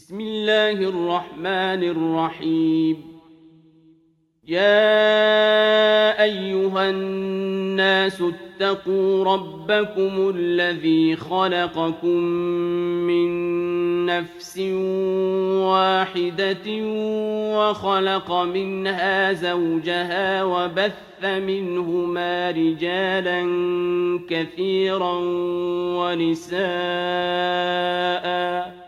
بسم الله الرحمن الرحيم. يا أيها الناس اتقوا ربكم الذي خلقكم من نفس واحدة وخلق منها زوجها وبث منهما رجالا كثيرا ونساء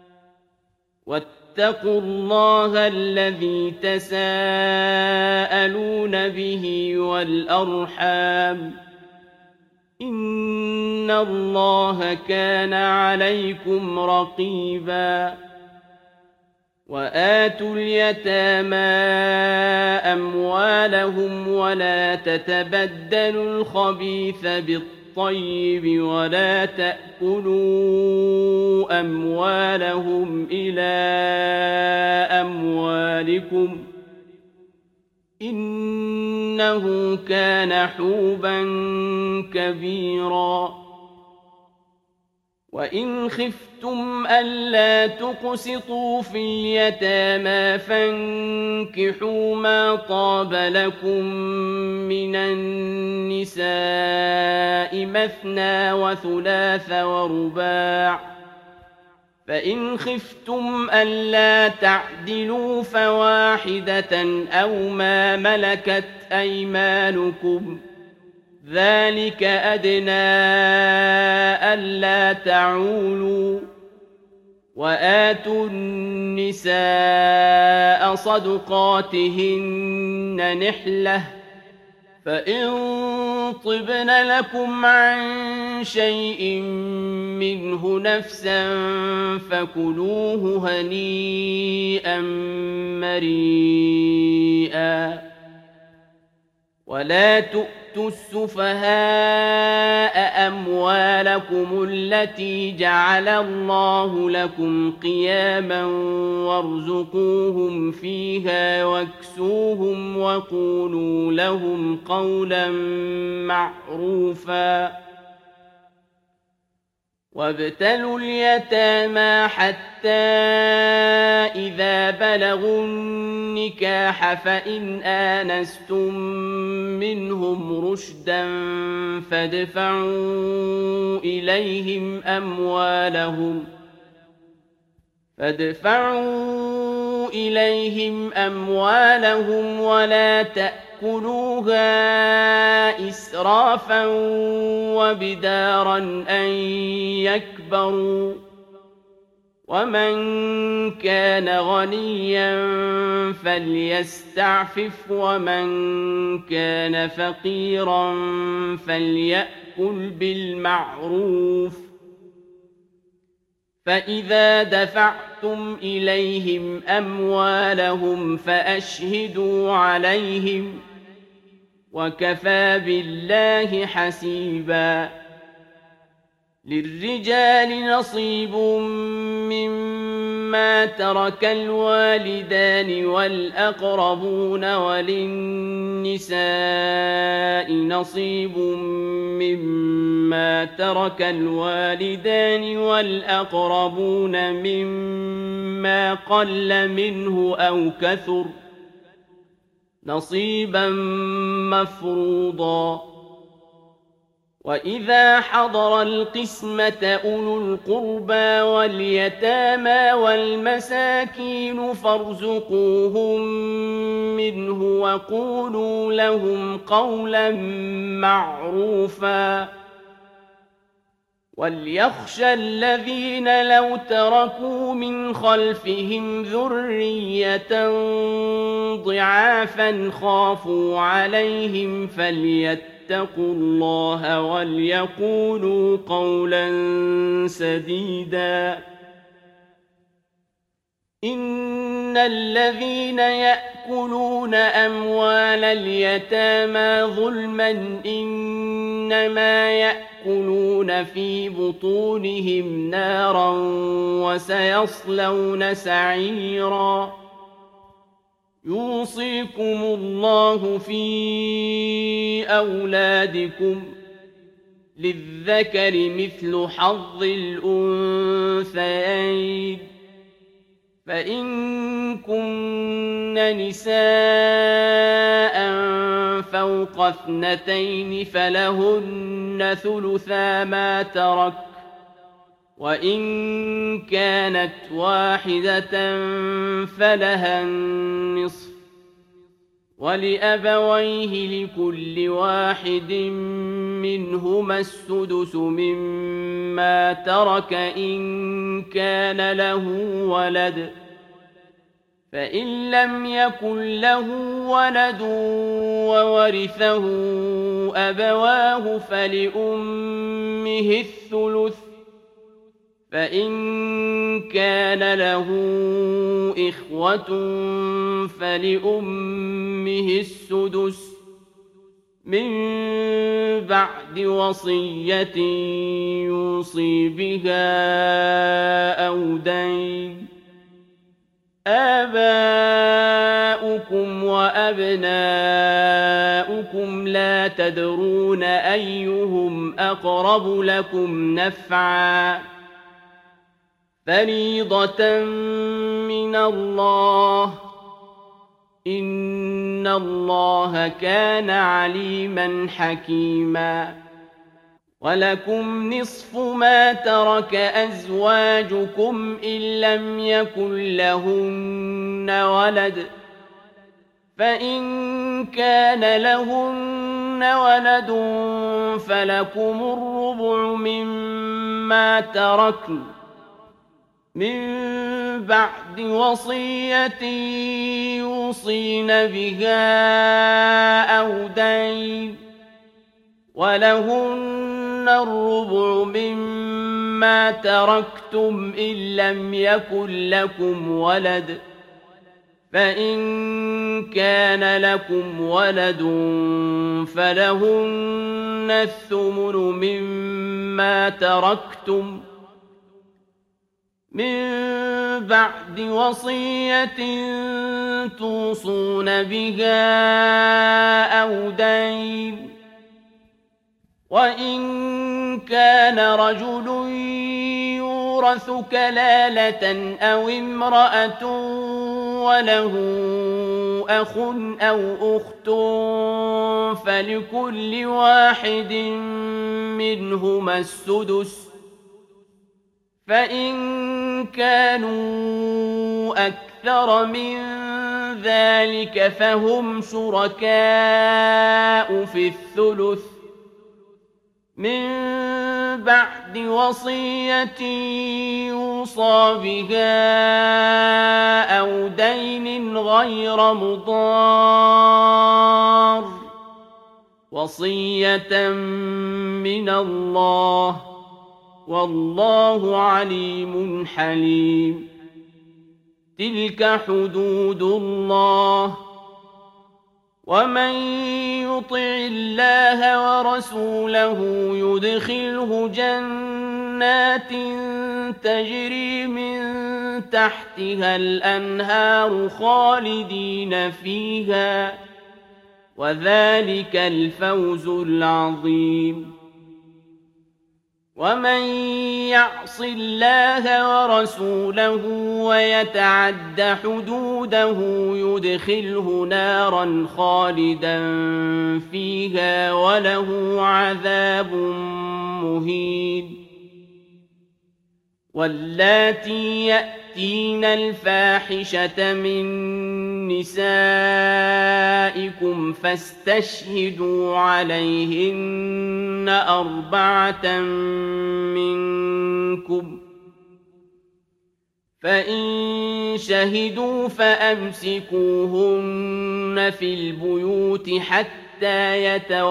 واتقوا الله الذي تساءلون به والأرحام إن الله كان عليكم رقيبا. وآتوا اليتامى أموالهم ولا تتبدلوا الخبيث بالطيب ولا تأكلوا أموالهم إلى أموالكم إنه كان حوبا كبيرا. وإن خفتم ألا تقسطوا في اليتامى فانكحوا ما طاب لكم من النساء مثنى وثلاث ورباع، فإن خفتم ألا تعدلوا فواحدة أو ما ملكت أيمانكم ذلك أدنى ألا تعولوا. وآتوا النساء صدقاتهن نحلة، فإن طبن لكم عن شيء منه نفسا فكلوه هنيئا مريئا. ولا تؤتوا السفهاء أموالكم التي جعل الله لكم قياما وارزقوهم فيها واكسوهم وقولوا لهم قولا معروفا. وابتلوا اليتامى حتى إذا بلغوا النكاح فإن آنستم منهم رشدا فادفعوا إليهم أموالهم ولا تأكلوها إسرافا وبدارا أن يكبروا. ومن كان غنيا فليستعفف ومن كان فقيرا فليأكل بالمعروف. فإذا دفعتم إليهم أموالهم فأشهدوا عليهم وكفى بالله حسيبا. للرجال نصيب مما ترك الوالدان والأقربون وللنساء نصيب مما ترك الوالدان والأقربون مما قل منه أو كثر نصيبا مفروضا. وإذا حضر القسمة أولو القربى واليتامى والمساكين فارزقوهم منه وقولوا لهم قولا معروفا. وليخشى الذين لو تركوا من خلفهم ذرية ضعافا خافوا عليهم فليتقوا الله وليقولوا قولا سديدا. إن الذين يأكلون أموال اليتامى ظلما إنما يأكلون في بطونهم نارا وسيصلون سعيرا. يوصيكم الله في أولادكم للذكر مثل حظ الأنثيين فإن كن نساء فوق 2 فلهن ثلثا ما ترك، وإن كانت واحدة فلها النصف، ولأبويه لكل واحد منهما السدس مما ترك إن كان له ولد، فإن لم يكن له ولد وورثه أبواه فلأمه الثلث، فإن كان له إخوة فلأمه السدس من بعد وصية يوصي بها أو دين. آباؤكم وأبناؤكم لا تدرون أيهم أقرب لكم نفعا، فريضة من الله، إن الله كان عليما حكيما. ولكم نصف ما ترك أزواجكم إن لم يكن لهن ولد، فإن كان لهن ولد فلكم الربع مما تركن من بعد وصية يوصين بها أو دين، ولهن الربع مما تركتم إن لم يكن لكم ولد، فإن كان لكم ولد فلهن الثمن مما تركتم من بعد وصية توصون بها أو دين. وإن كان رجل يورث كلالة أو امرأة وله أخ أو أخت فلكل واحد منهما السدس، فإن كانوا أكثر من ذلك فهم شركاء في الثلث من بعد وصية يوصى بها أو دين غير مضار، وصية من الله، والله عليم حليم. تلك حدود الله، ومن يطع الله ورسوله يدخله جنات تجري من تحتها الأنهار خالدين فيها، وذلك الفوز العظيم. ومن يعص الله ورسوله ويتعد حدوده يدخله نارا خالدا فيها وله عذاب مهين. واللاتي يأتين الفاحشة من نسائكم فاستشهدوا عليهن 4 منكم، فإن شهدوا فأمسكوهن في البيوت حتى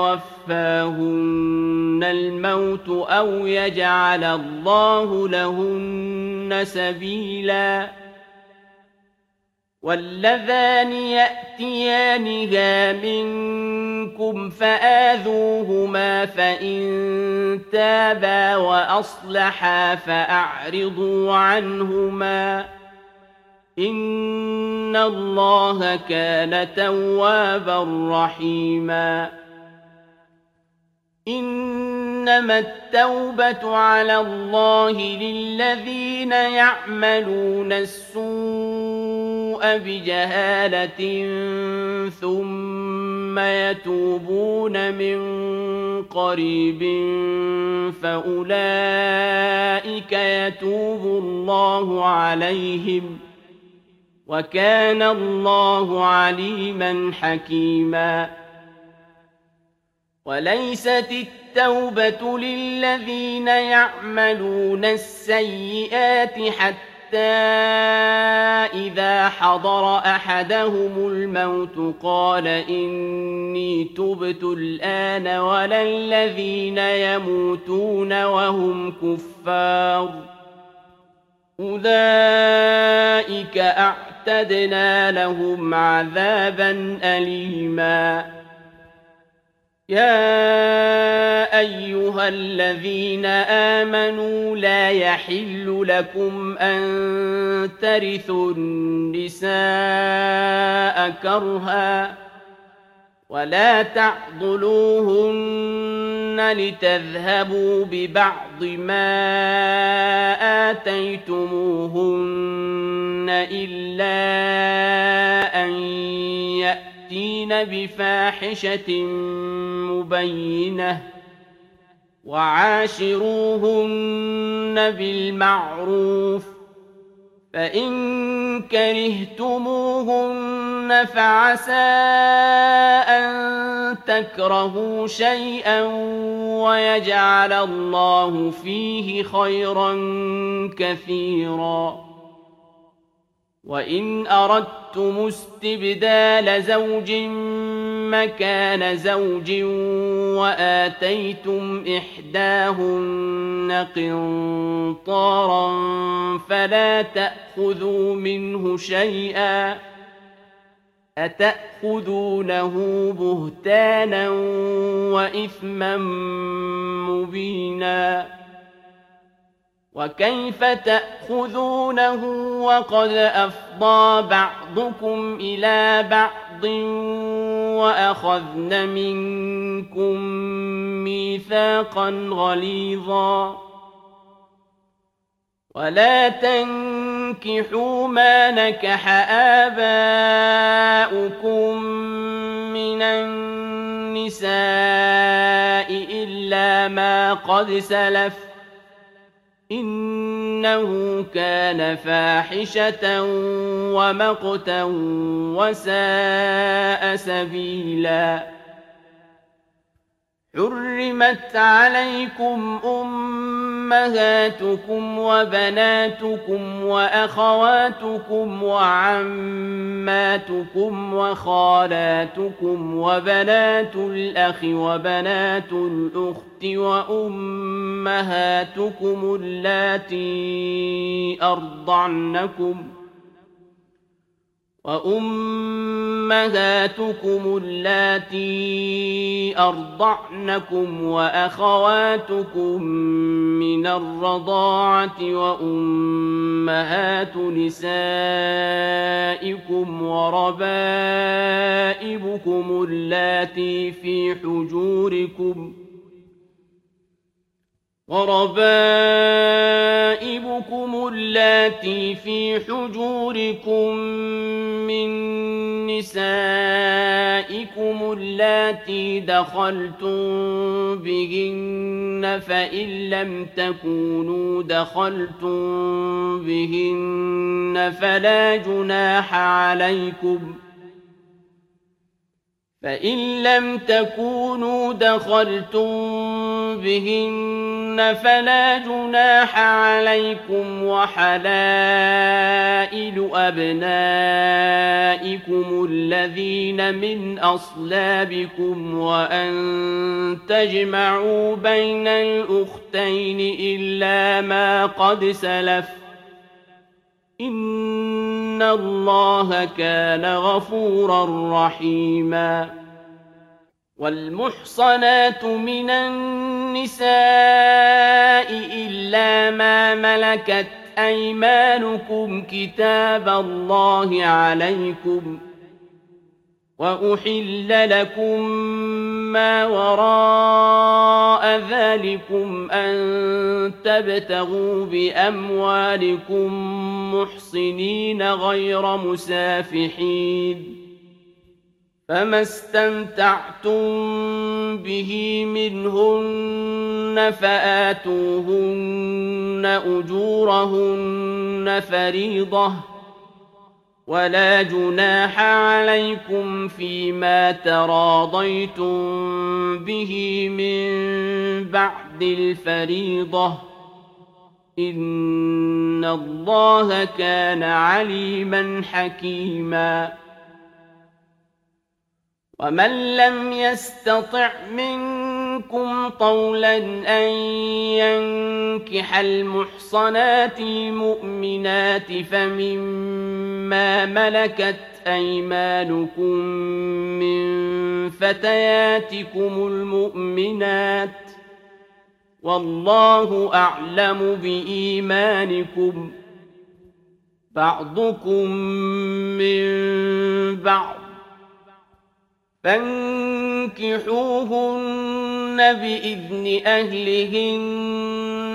يتوفاهن الموت أو يجعل الله لهن سبيلا. واللذان يأتيانها منكم فآذوهما فإن تابا وأصلحا فأعرضوا عنهما، إن الله كان توابا رحيما. إنما التوبة على الله للذين يعملون السوء السوء بجهالة ثم يتوبون من قريب فأولئك يتوب الله عليهم وكان الله عليما حكيما وليست التوبة للذين يعملون السيئات حتى إذا حضر أحدهم الموت قال إني تبت الآن ولا الذين يموتون وهم كفار أولئك أعتدنا لهم عذابا أليما يا أيها الذين آمنوا لا يحل لكم أن ترثوا النساء كرها ولا تعضلوهن لتذهبوا ببعض ما آتيتموهن إلا أن يأتين بفاحشة مبينة وعاشروهن بالمعروف فإن كرهتموهن فعسى أن تكرهوا شيئا ويجعل الله فيه خيرا كثيرا وإن أردتم استبدال زوج مكان زوج وآتيتم إحداهن قنطارا فلا تأخذوا منه شيئا أتأخذونه بهتانا وإثما مبينا وكيف تأخذونه وقد أفضى بعضكم إلى بعض وأخذن منكم ميثاقا غليظا ولا تنكحوا ما نكح آباؤكم من النساء إلا ما قد سلف إنه كان فاحشة ومقتا وساء سبيلا حرمت عليكم أمهاتكم وبناتكم وأخواتكم وعماتكم وخالاتكم وبنات الأخ وبنات الأخت وأمهاتكم اللاتي أرضعنكم وأخواتكم من الرضاعة وأمهات نسائكم وربائبكم اللاتي في حجوركم من نسائكم اللاتي دخلتم بهن فإن لم تكونوا دخلتم بهن فلا جناح عليكم وحلائل أبنائكم الذين من أصلابكم وأن تجمعوا بين الأختين إلا ما قد سلف إن الله كان غفورا رحيما والمحصنات من النساء إلا ما ملكت أيمانكم كتاب الله عليكم وأحل لكم ما وراء ذلكم أن تبتغوا بأموالكم محصنين غير مسافحين فما استمتعتم به منهن فآتوهن أجورهن فريضة ولا جناح عليكم فيما تراضيتم به من بعد الفريضة إن الله كان عليما حكيما ومن لم يستطع منكم طولا أن ينكح المحصنات المؤمنات فمما ملكت أيمانكم من فتياتكم المؤمنات والله أعلم بإيمانكم بعضكم من بعض فانكحوهن بإذن أهلهن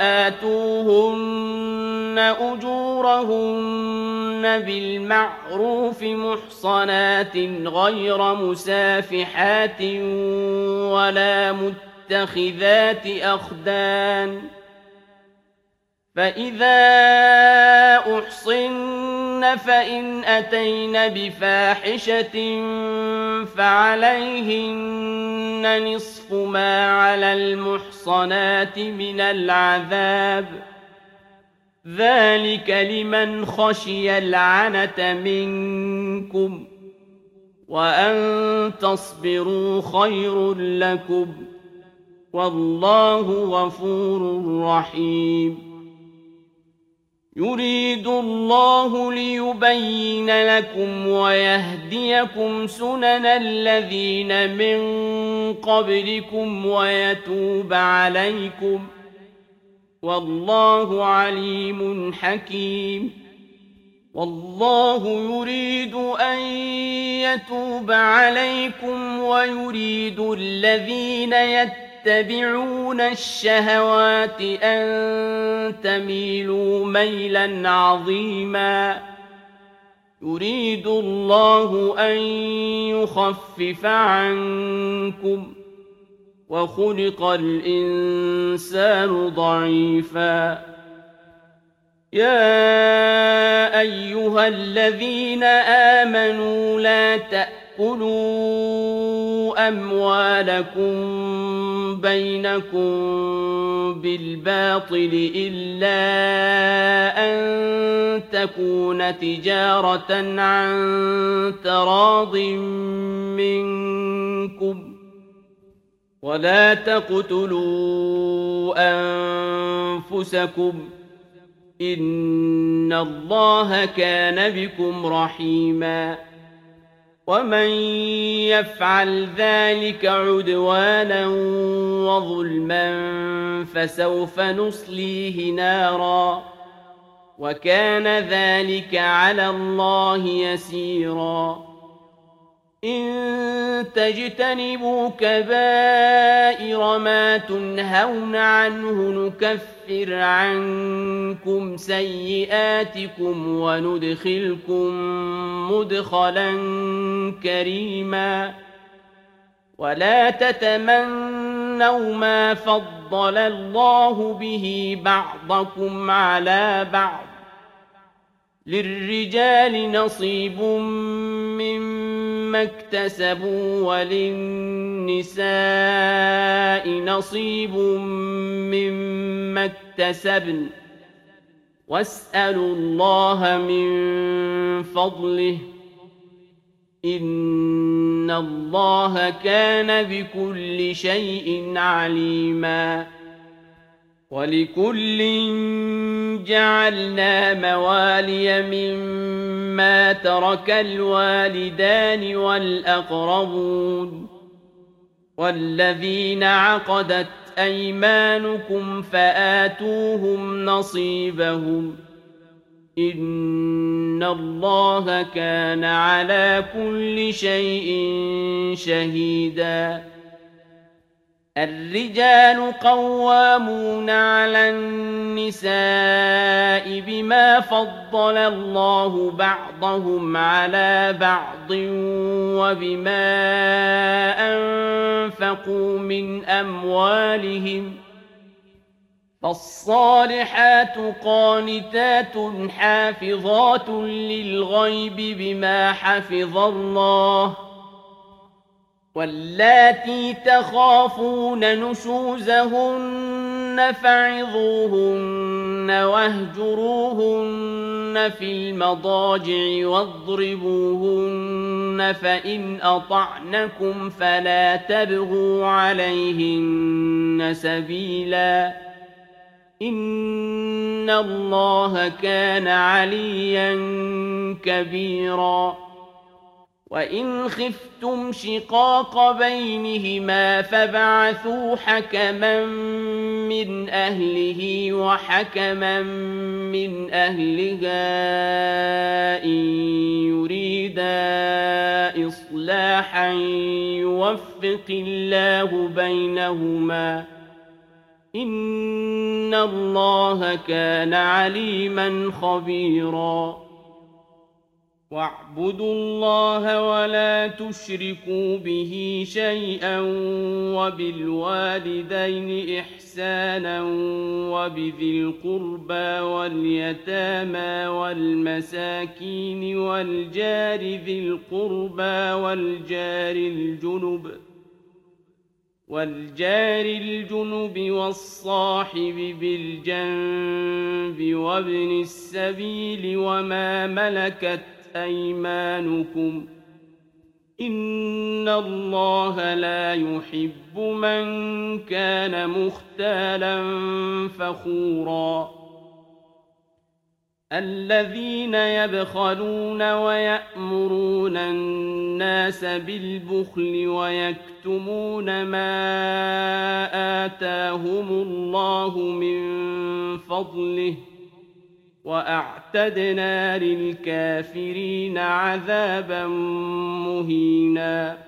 وآتوهن أجورهن بالمعروف محصنات غير مسافحات ولا متخذات أخدان فإذا أحصن فإن أتين بفاحشة فعليهن نصف ما على المحصنات من العذاب ذلك لمن خشي العنة منكم وأن تصبروا خير لكم والله غفور رحيم يريد الله ليبين لكم ويهديكم سنن الذين من قبلكم ويتوب عليكم والله عليم حكيم والله يريد أن يتوب عليكم ويريد الذين يتبعون الشهوات أن تميلوا ميلا عظيما يريد الله أن يخفف عنكم وخلق الإنسان ضعيفا يا أيها الذين آمنوا لا تأكلوا أموالكم بينكم بالباطل إلا أن تكون تجارة عن تراض منكم ولا تقتلوا أنفسكم إن الله كان بكم رحيما ومن يفعل ذلك عدوانا وظلما فسوف نصليه نارا وكان ذلك على الله يسيرا إن تجتنبوا كبائر ما تنهون عنه نكفر عنكم سيئاتكم وندخلكم مدخلا كريما ولا تتمنوا ما فضل الله به بعضكم على بعض للرجال نصيب مما اكتسبوا وللنساء نصيب مما اكتسبن واسألوا الله من فضله إن الله كان بكل شيء عليما ولكل جعلنا موالي مما ترك الوالدان والأقربون والذين عقدت أيمانكم فآتوهم نصيبهم إن الله كان على كل شيء شهيدا الرجال قوامون على النساء بما فضل الله بعضهم على بعض وبما أنفقوا من أموالهم فالصالحات قانتات حافظات للغيب بما حفظ الله واللاتي تخافون نشوزهن فعظوهن واهجروهن في المضاجع واضربوهن فإن أطعنكم فلا تبغوا عليهن سبيلا إن الله كان عليا كبيرا وإن خفتم شقاق بينهما فابعثوا حكما من أهله وحكما من أهلها إن يريدا إصلاحا يوفق الله بينهما إن الله كان عليما خبيرا واعبدوا الله ولا تشركوا به شيئا وبالوالدين إحسانا وبذي القربى واليتامى والمساكين والجار ذي القربى والجار الجنب والصاحب بالجنب وابن السبيل وما ملكت أيمانكم إن الله لا يحب من كان مختالا فخورا الذين يبخلون ويأمرون الناس بالبخل ويكتمون ما آتاهم الله من فضله وأعتدنا للكافرين عذابا مهينا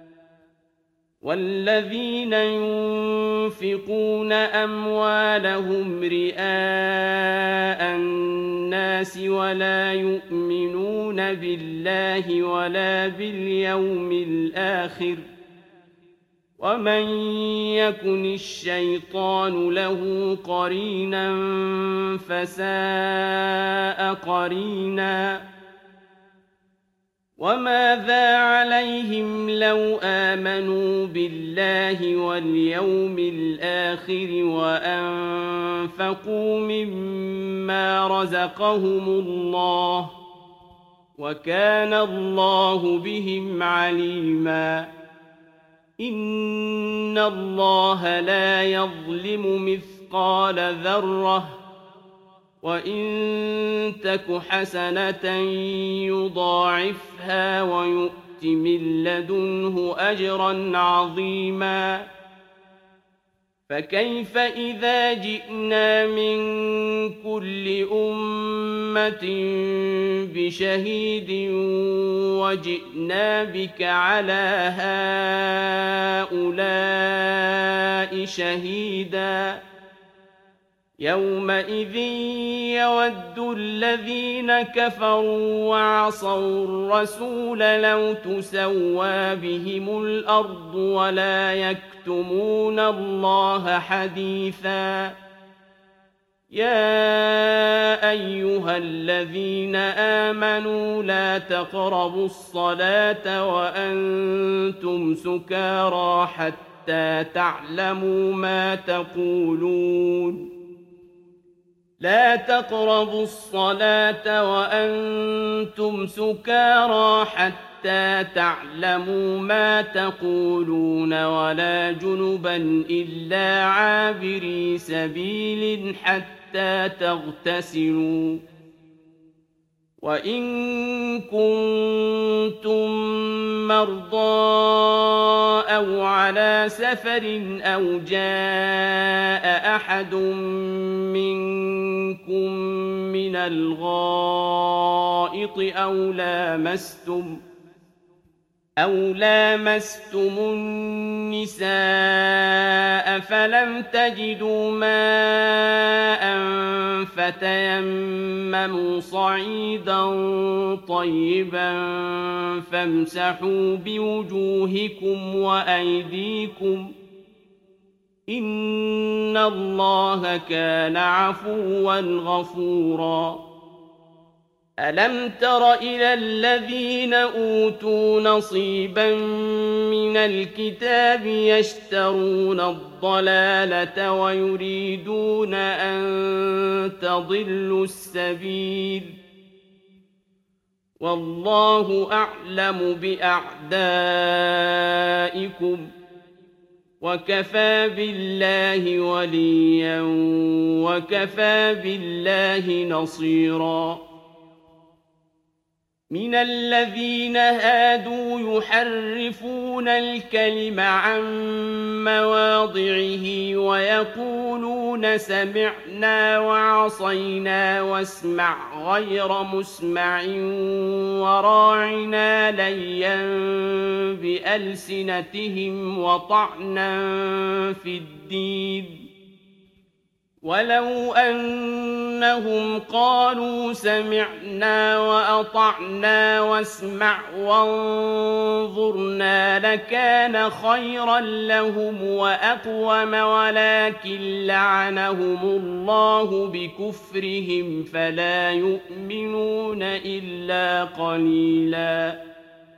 والذين ينفقون أموالهم رئاء الناس ولا يؤمنون بالله ولا باليوم الآخر ومن يكن الشيطان له قرينا فساء قرينا وماذا عليهم لو آمنوا بالله واليوم الآخر وأنفقوا مما رزقهم الله وكان الله بهم عليما إن الله لا يظلم مثقال ذرة وإن تك حسنة يضاعفها ويؤت من لدنه أجرا عظيما فكيف إذا جئنا من كل أمة بشهيد وجئنا بك على هؤلاء شهيدا يومئذ يود الذين كفروا وعصوا الرسول لو تسوى بهم الأرض ولا يكتمون الله حديثا يا أيها الذين آمنوا لا تقربوا الصلاة وأنتم سكارى حتى تعلموا ما تقولون لا تقربوا الصلاة وأنتم سكارى حتى تعلموا ما تقولون ولا جنبا إلا عابري سبيل حتى تغتسلوا وإن كنتم مرضى أو على سفر أو جاء أحد منكم من الغائط أَوْ لَامَسْتُمُ النِّسَاءَ فَلَمْ تَجِدُوا مَاءً فَتَيَمَّمُوا صَعِيدًا طَيِّبًا فَامْسَحُوا بِوُجُوهِكُمْ وَأَيْدِيكُمْ ۗ إِنَّ اللَّهَ كَانَ عَفُوًّا غَفُورًا. أَلَمْ تَرَ إِلَى الَّذِينَ أُوتُوا نَصِيبًا مِّنَ الْكِتَابِ يَشْتَرُونَ الضَّلَالَةَ وَيُرِيدُونَ أَن تَضِلُّوا السَّبِيلَ ۗ وَاللَّهُ أَعْلَمُ بِأَعْدَائِكُمْ ۚ وَكَفَىٰ بِاللَّهِ وَلِيًّا وَكَفَىٰ بِاللَّهِ نَصِيرًا. مِنَ الَّذِينَ هَادُوا يُحَرِّفُونَ الْكَلِمَ عَن مَّوَاضِعِهِ وَيَقُولُونَ سَمِعْنَا وَعَصَيْنَا وَاسْمَعْ غَيْرَ مُسْمَعٍ وَرَاعِنَا لَيًّا بِأَلْسِنَتِهِمْ وَطَعْنًا فِي الدِّينِ ۚ وَلَوْ أَنَّهُمْ قَالُوا سَمِعْنَا وَأَطَعْنَا وَاسْمَعْ وَانظُرْنَا لَكَانَ خَيْرًا لَّهُمْ وَأَقْوَمَ، وَلَٰكِن لَّعَنَهُمُ اللَّهُ بِكُفْرِهِمْ فَلَا يُؤْمِنُونَ إِلَّا قَلِيلًا.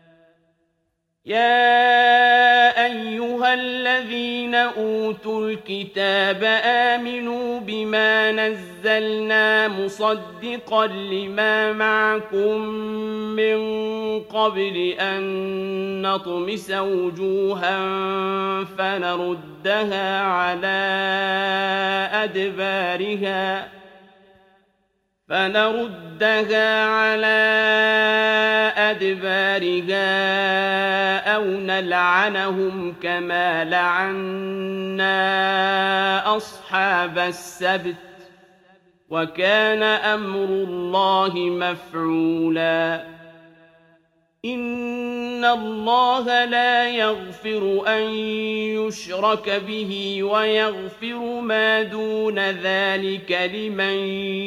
يَا أَيُّهَا الَّذِينَ أُوتُوا الْكِتَابَ آمِنُوا بِمَا نَزَّلْنَا مُصَدِّقًا لِّمَا مَعَكُم مِّن قَبْلِ أَن نَّطْمِسَ وُجُوهًا فَنَرُدَّهَا عَلَىٰ أَدْبَارِهَا أَوْ نَلْعَنَهُمْ كَمَا لَعَنَّا أَصْحَابَ السَّبْتِ ۚ وَكَانَ أَمْرُ اللَّهِ مَفْعُولًا. إِنَّ اللَّهَ لَا يَغْفِرُ أَن يُشْرَكَ بِهِ وَيَغْفِرُ مَا دُونَ ذَٰلِكَ لِمَن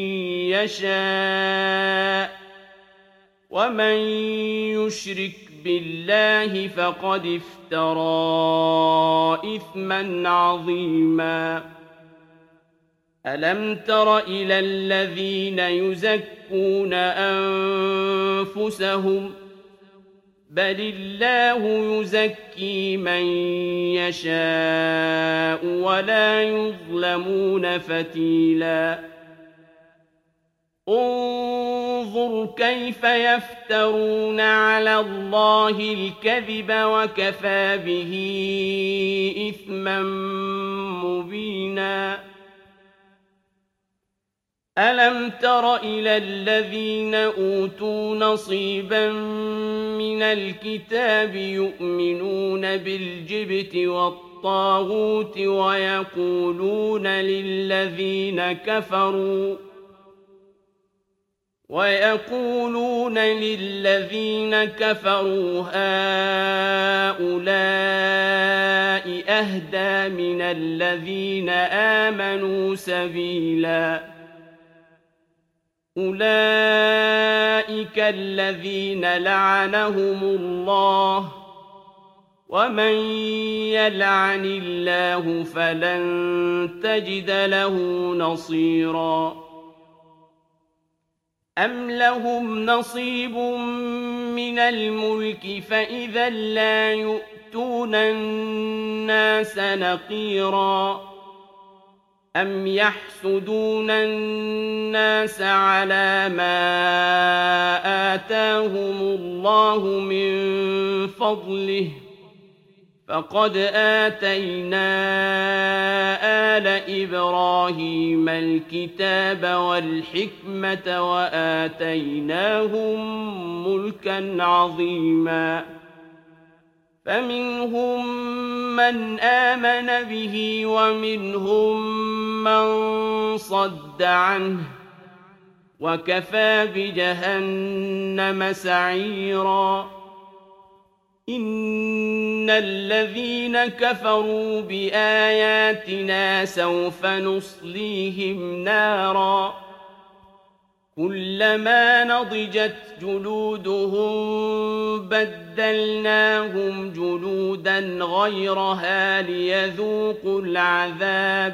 يَشَاءُ ۚ وَمَن يُشْرِكْ بِاللَّهِ فَقَدِ افْتَرَىٰ إِثْمًا عَظِيمًا. أَلَمْ تَرَ إِلَى الَّذِينَ يُزَكُّونَ أَنفُسَهُم ۚ بَلِ اللَّهُ يُزَكِّي مَن يَشَاءُ وَلَا يُظْلَمُونَ فَتِيلًا. انظُرْ كَيْفَ يَفْتَرُونَ عَلَى اللَّهِ الْكَذِبَ وَكَفَىٰ بِهِ إِثْمًا مُّبِينًا. أَلَمْ تَرَ إِلَى الَّذِينَ أُوتُوا نَصِيبًا مِّنَ الْكِتَابِ يُؤْمِنُونَ بِالْجِبْتِ وَالطَّاغُوتِ وَيَقُولُونَ لِلَّذِينَ كَفَرُوا هَٰؤُلَاءِ أَهْدَىٰ مِنَ الَّذِينَ آمَنُوا سَبِيلًا. أُولَٰئِكَ الَّذِينَ لَعَنَهُمُ اللَّهُ ۖ وَمَن يَلْعَنِ اللَّهُ فَلَن تَجِدَ لَهُ نَصِيرًا. أَمْ لَهُمْ نَصِيبٌ مِّنَ الْمُلْكِ فَإِذًا لَّا يُؤْتُونَ النَّاسَ نَقِيرًا. أَمْ يَحْسُدُونَ النَّاسَ عَلَىٰ مَا آتَاهُمُ اللَّهُ مِن فَضْلِهِ ۖ فَقَدْ آتَيْنَا آلَ إِبْرَاهِيمَ الْكِتَابَ وَالْحِكْمَةَ وَآتَيْنَاهُم مُّلْكًا عَظِيمًا. فَمِنْهُم مَّنْ آمَنَ بِهِ وَمِنْهُم مَّن صَدَّ عَنْهُ ۚ وَكَفَىٰ بِجَهَنَّمَ سَعِيرًا. إن الذين كفروا بآياتنا سوف نصليهم نارا كلما نضجت جلودهم بدلناهم جلودا غيرها ليذوقوا العذاب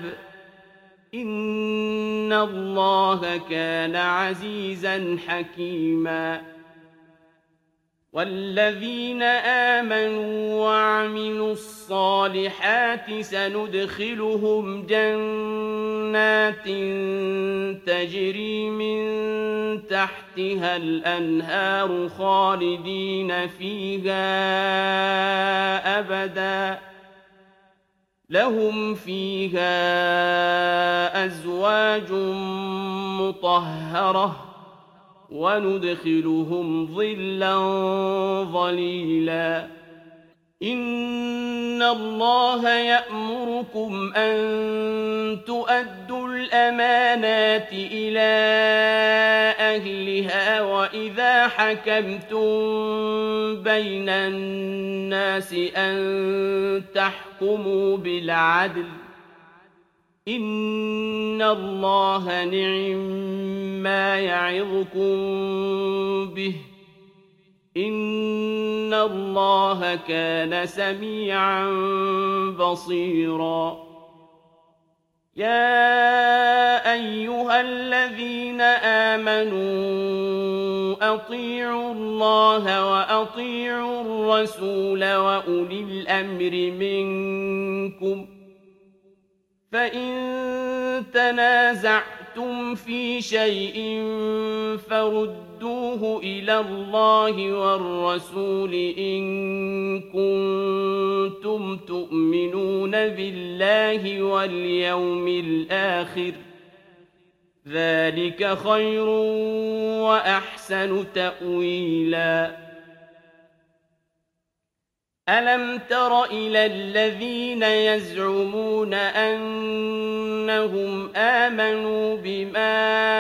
إن الله كان عزيزا حكيما والذين آمنوا وعملوا الصالحات سندخلهم جنات تجري من تحتها الأنهار خالدين فيها أبدا لهم فيها أزواج مطهرة وندخلهم ظلا ظليلا إن الله يأمركم أن تؤدوا الأمانات إلى أهلها وإذا حكمتم بين الناس أن تحكموا بالعدل إن الله نعم يعظكم به إن الله كان سميعا بصيرا يا أيها الذين آمنوا أطيعوا الله وأطيعوا الرسول وأولي الأمر منكم فإن تنازعتم في شيء فردوه إلى الله والرسول إن كنتم تؤمنون بالله واليوم الآخر ذلك خير وأحسن تأويلا ألم تر إلى الذين يزعمون أنهم آمنوا بما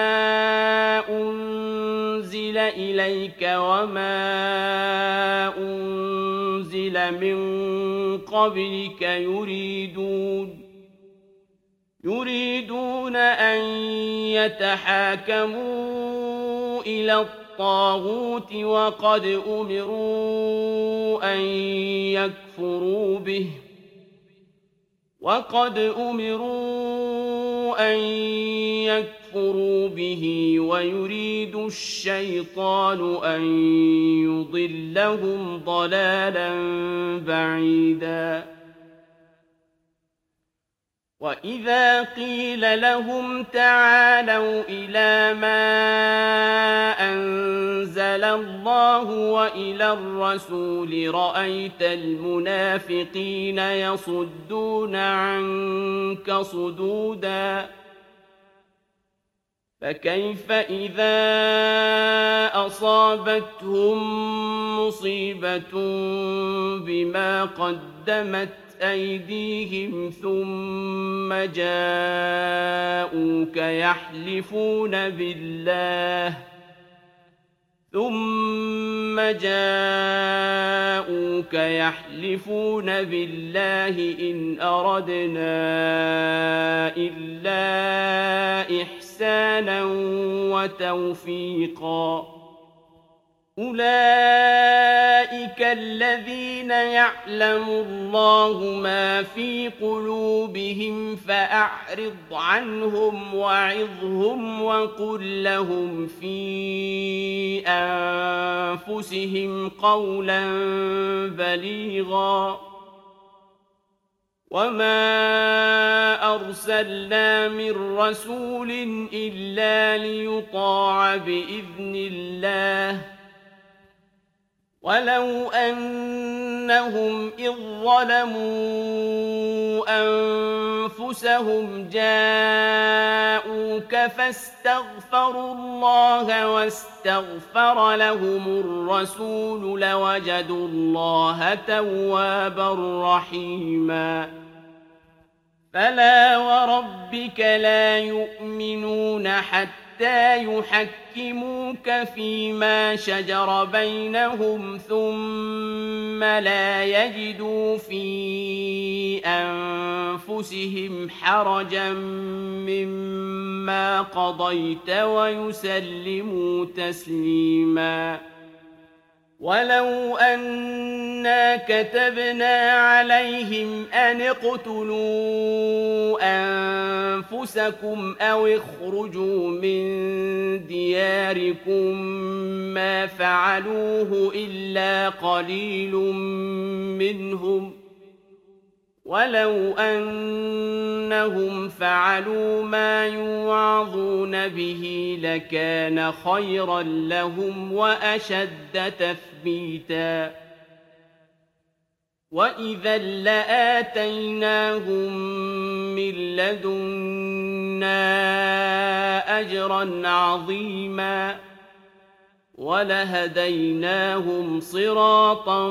أنزل إليك وما أنزل من قبلك يريدون أن يتحاكموا إلى الطاغوت وقد أمروا أن يكفروا به ويريد الشيطان أن يضلهم ضلالا بعيدا وإذا قيل لهم تعالوا إلى ما أنزل الله وإلى الرسول رأيت المنافقين يصدون عنك صدودا فكيف إذا أصابتهم مصيبة بما قدمت أيديهم ثم جاءوك يحلفون بالله إن أردنا إلا إحسانا وتوفيقا أولئك الذين يعلم الله ما في قلوبهم فأعرض عنهم وعظهم وقل لهم في أنفسهم قولا بليغا وما أرسلنا من رسول إلا ليطاع بإذن الله ولو أنهم إذ ظلموا أنفسهم جاءوك فاستغفروا الله واستغفر لهم الرسول لوجدوا الله توابا رحيما فلا وربك لا يؤمنون حتى حتى يحكموك فيما شجر بينهم ثم لا يجدوا في أنفسهم حرجا مما قضيت ويسلموا تسليما ولو أنا كتبنا عليهم أن اقتلوا أنفسكم أو اخرجوا من دياركم ما فعلوه إلا قليل منهم ولو أنهم فعلوا ما يوعظون به لكان خيرا لهم وأشد تثبيتا وإذا لآتيناهم من لدنا أجرا عظيما ولهديناهم صراطا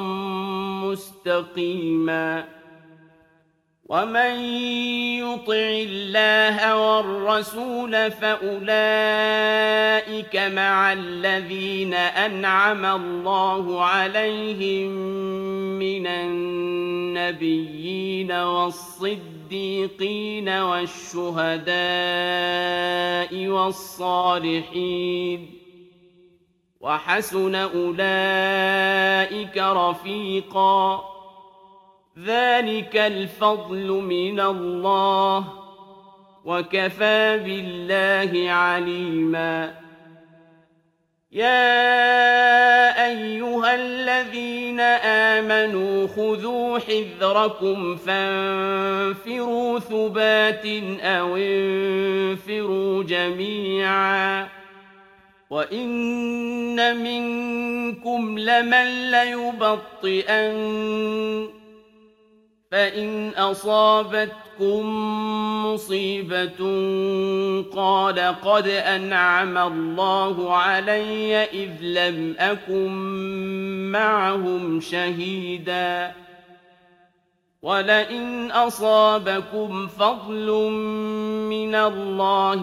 مستقيما ومن يطع الله والرسول فأولئك مع الذين أنعم الله عليهم من النبيين والصديقين والشهداء والصالحين وحسن أولئك رفيقا ذلك الفضل من الله وكفى بالله عليما يا أيها الذين آمنوا خذوا حذركم فانفروا ثبات أو انفروا جميعا وإن منكم لمن ليبطئن فإن أصابتكم مصيبة قال قد أنعم الله علي إذ لم أكن معهم شهيدا ولئن أصابكم فضل من الله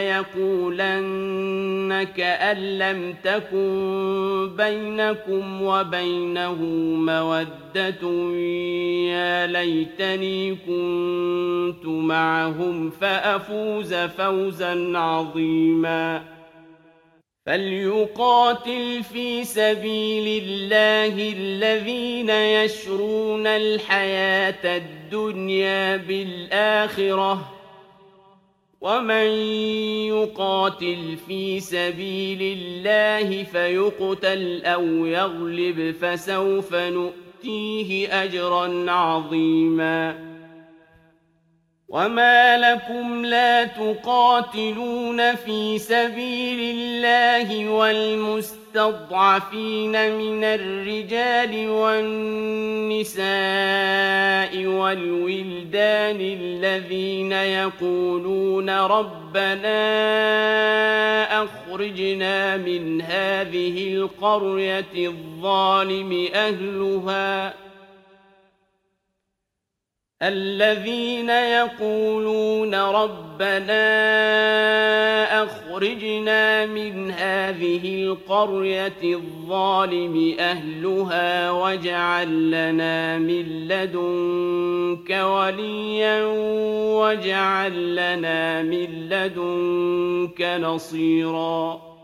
ليقولن كأن لم تكن بينكم وبينه مودة يا ليتني كنت معهم فأفوز فوزا عظيما فليقاتل في سبيل الله الذين يشرون الحياة الدنيا بالآخرة ومن يقاتل في سبيل الله فيقتل أو يغلب فسوف نؤتيه أجرا عظيما وما لكم لا تقاتلون في سبيل الله والمستضعفين من الرجال والنساء والولدان الذين يقولون ربنا أخرجنا من هذه القرية الظالم أهلها الذين يقولون ربنا أخرجنا من هذه القرية الظالم أهلها واجعل لنا من لدنك وليا واجعل لنا من لدنك نصيرا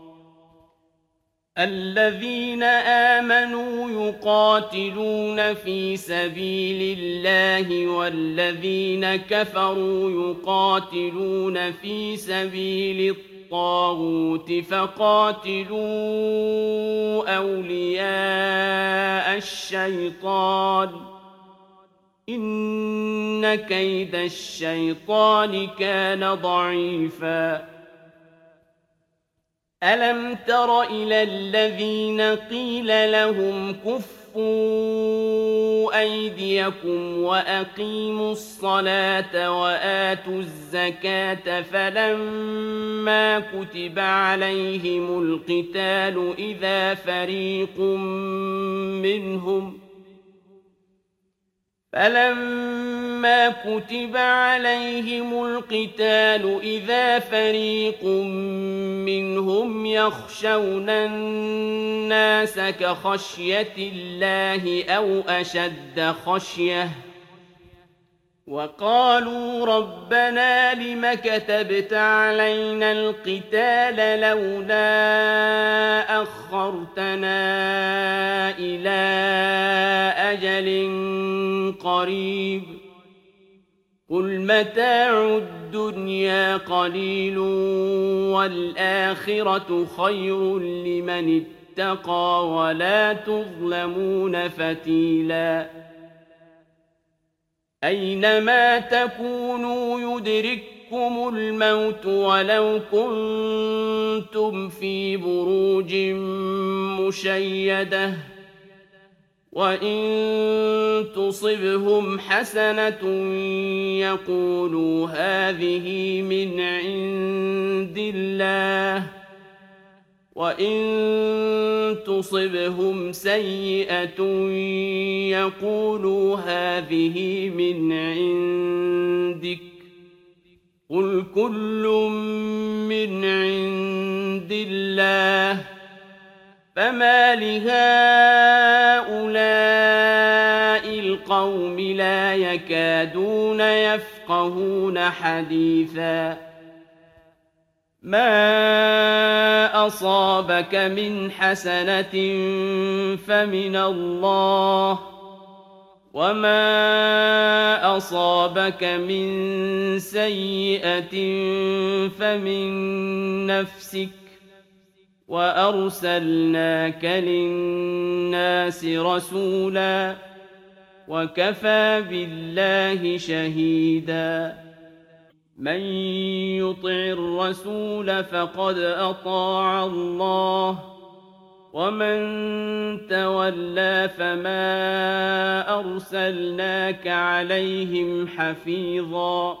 الذين آمنوا يقاتلون في سبيل الله والذين كفروا يقاتلون في سبيل الطاغوت فقاتلوا أولياء الشيطان إن كيد الشيطان كان ضعيفا ألم تر إلى الذين قيل لهم كفوا أيديكم وأقيموا الصلاة وآتوا الزكاة فلما كتب عليهم القتال إذا فريق فَلَمَّا كُتِبَ عَلَيْهِمُ الْقِتَالُ إِذَا فَرِيقٌ مِّنْهُمْ يَخْشَوْنَ النَّاسَ كَخَشْيَةِ اللَّهِ أَوْ أَشَدَّ خَشْيَةً وَقَالُوا رَبَّنَا لِمَ كَتَبْتَ عَلَيْنَا الْقِتَالَ لَوْلَا أَخَّرْتَنَا إِلَىٰ أَجَلٍ قَرِيبٍ قُلْ مَتَاعُ الدُّنْيَا قَلِيلٌ وَالْآخِرَةُ خَيْرٌ لِّمَنِ اتَّقَىٰ وَلَا تُظْلَمُونَ فَتِيلًا أَيْنَمَا تَكُونُوا يُدْرِككُّمُ الْمَوْتُ وَلَوْ كُنتُمْ فِي بُرُوجٍ مُّشَيَّدَةٍ وَإِن تُصِبْهُمْ حَسَنَةٌ يَقُولُوا هَٰذِهِ مِنْ عِندِ اللَّهِ وَإِن تُصِبْهُمْ سَيِّئَةٌ يَقُولُوا هَٰذِهِ مِنْ عِندِكَ قُلْ كُلٌّ مِّنْ عِندِ اللَّهِ فَمَالِ هَٰؤُلَاءِ الْقَوْمِ لَا يَكَادُونَ يَفْقَهُونَ حَدِيثًا مَا أَصَابَكَ مِنْ حَسَنَةٍ فَمِنَ اللَّهِ وَمَا أَصَابَكَ مِن سَيِّئَةٍ فَمِن نَّفْسِكَ وَأَرْسَلْنَاكَ لِلنَّاسِ رَسُولًا وَكَفَىٰ بِاللَّهِ شَهِيدًا مَن يُطِعِ الرَّسُولَ فَقَدْ أَطَاعَ اللَّهَ وَمَن تَوَلَّىٰ فَمَا أَرْسَلْنَاكَ عَلَيْهِمْ حَفِيظًا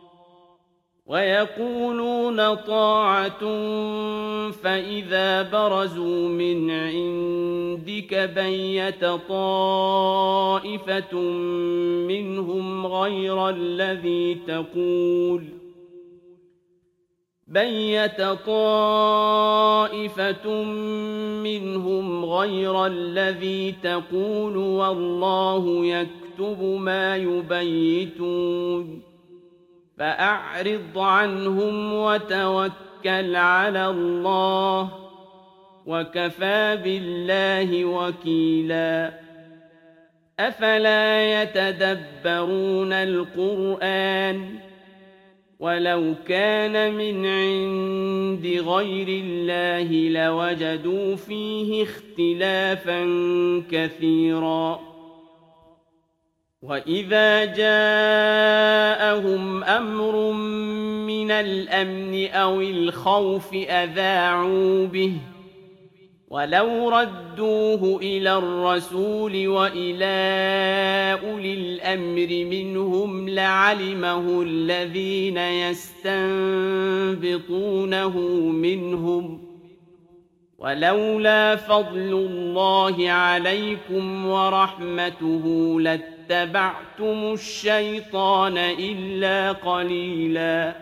وَيَقُولُونَ طَاعَةٌ فَإِذَا بَرَزُوا مِنْ عِندِكَ بَيَّتَ طَائِفَةٌ مِّنْهُمْ غَيْرَ الَّذِي تَقُولُ وَاللَّهُ يَكْتُبُ مَا يُبَيِّتُونَ فَأَعْرِضْ عَنْهُمْ وَتَوَكَّلْ عَلَى اللَّهِ وَكَفَىٰ بِاللَّهِ وَكِيلًا أَفَلَا يَتَدَبَّرُونَ الْقُرْآنَ وَلَوْ كَانَ مِنْ عِندِ غَيْرِ اللَّهِ لَوَجَدُوا فِيهِ اخْتِلَافًا كَثِيرًا وَإِذَا جَاءَهُمْ أَمْرٌ مِّنَ الْأَمْنِ أَوِ الْخَوْفِ أَذَاعُوا بِهِ وَلَوْ رَدُّوهُ إِلَى الرَّسُولِ وَإِلَىٰ أُولِي الْأَمْرِ مِنْهُمْ لَعَلِمَهُ الَّذِينَ يَسْتَنبِطُونَهُ مِنْهُمْ وَلَوْلَا فَضْلُ اللَّهِ عَلَيْكُمْ وَرَحْمَتُهُ لَاتَّبَعْتُمُ الشَّيْطَانَ إِلَّا قَلِيلًا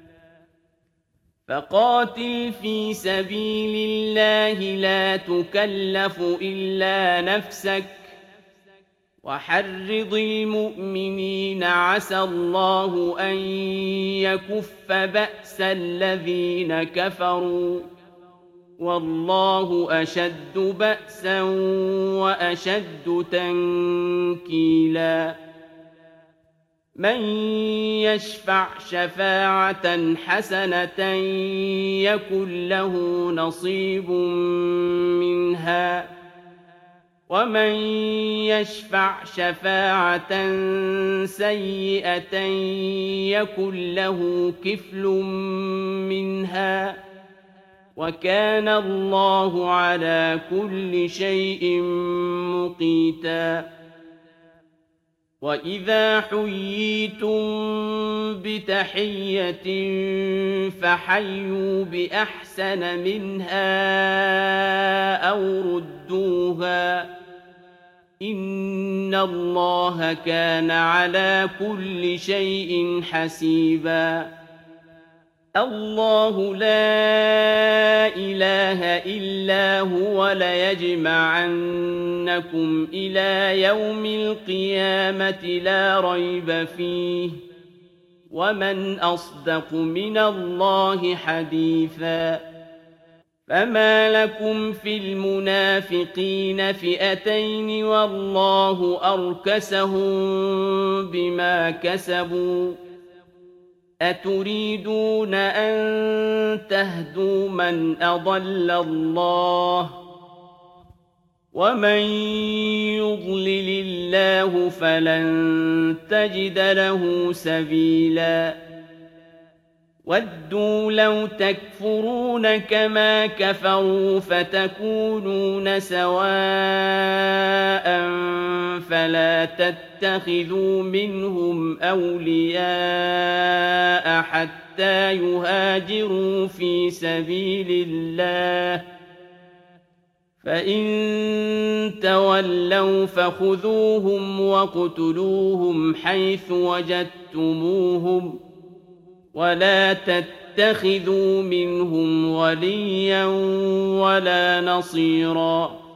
فَقَاتِلْ فِي سَبِيلِ اللَّهِ لَا تُكَلَّفُ إِلَّا نَفْسَكَ وَحَرِّضِ الْمُؤْمِنِينَ عَسَى اللَّهُ أَن يَكُفَّ بَأْسَ الَّذِينَ كَفَرُوا وَاللَّهُ أَشَدُّ بَأْسًا وَأَشَدُّ تَنكِيلًا مَن يَشْفَعْ شَفَاعَةً حَسَنَةً يَكُن لَّهُ نَصِيبٌ مِّنْهَا وَمَن يَشْفَعْ شَفَاعَةً سَيِّئَةً يَكُن لَّهُ كِفْلٌ مِّنْهَا وَكَانَ اللَّهُ عَلَىٰ كُلِّ شَيْءٍ مُّقِيتًا وَإِذَا حُيِّيتُم بِتَحِيَّةٍ فَحَيُّوا بِأَحْسَنَ مِنْهَا أَوْ رُدُّوهَا إِنَّ اللَّهَ كَانَ عَلَى كُلِّ شَيْءٍ حَسِيبًا الله لا إله إلا هو ليجمعنكم إلى يوم القيامة لا ريب فيه ومن أصدق من الله حديثا فما لكم في المنافقين فئتين والله أركسهم بما كسبوا أتريدون أن تهدوا من أضل الله ومن يضلل الله فلن تجد له سبيلا ودوا لو تكفرون كما كفروا فتكونون سواء فلا تتخذوا منهم أولياء حتى يهاجروا في سبيل الله فإن تولوا فخذوهم واقتلوهم حيث وجدتموهم ولا تتخذوا منهم وليا ولا نصيرا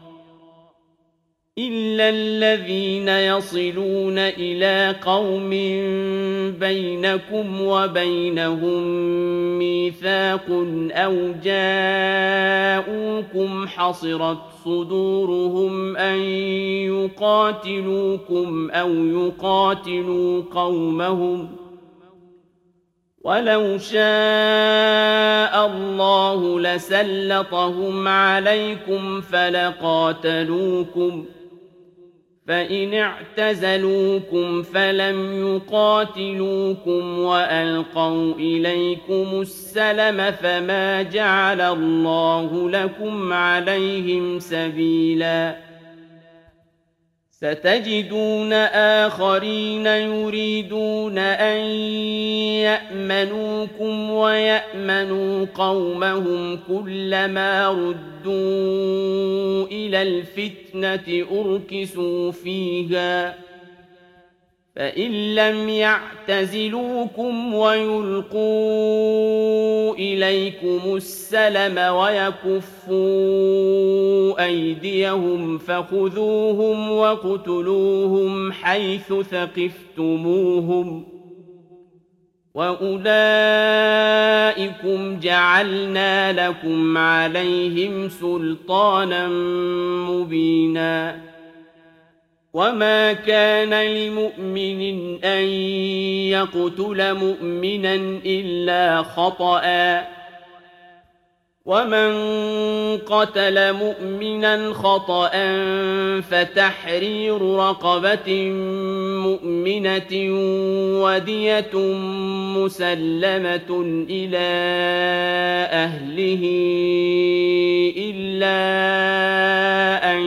إلا الذين يصلون إلى قوم بينكم وبينهم ميثاق أو جاءوكم حصرت صدورهم أن يقاتلوكم أو يقاتلوا قومهم ولو شاء الله لسلطهم عليكم فلقاتلوكم فإن اعتزلوكم فلم يقاتلوكم وألقوا إليكم السلم فما جعل الله لكم عليهم سبيلا ستجدون آخرين يريدون أن يأمنوكم ويأمنوا قومهم كلما ردوا إلى الفتنة أركسوا فيها فإن لم يعتزلوكم ويلقوا إليكم السلم ويكفوا أيديهم فخذوهم واقتلوهم حيث ثقفتموهم وأولئكم جعلنا لكم عليهم سلطانا مبينا وما كان لمؤمن أن يقتل مؤمنا إلا خطأ ومن قتل مؤمنا خطأ فتحرير رقبة مؤمنة ودية مسلمة إلى أهله إلا أن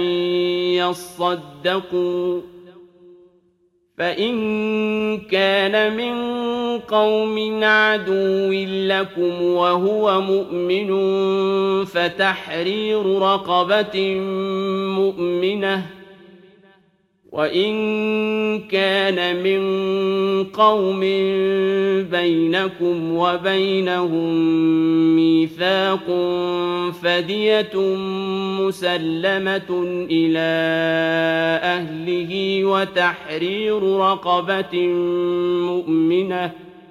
يصدقوا فإن كان من قوم عدو لكم وهو مؤمن فتحرير رقبة مؤمنة وإن كان من قوم بينكم وبينهم ميثاق فدية مسلمة إلى أهله وتحرير رقبة مؤمنة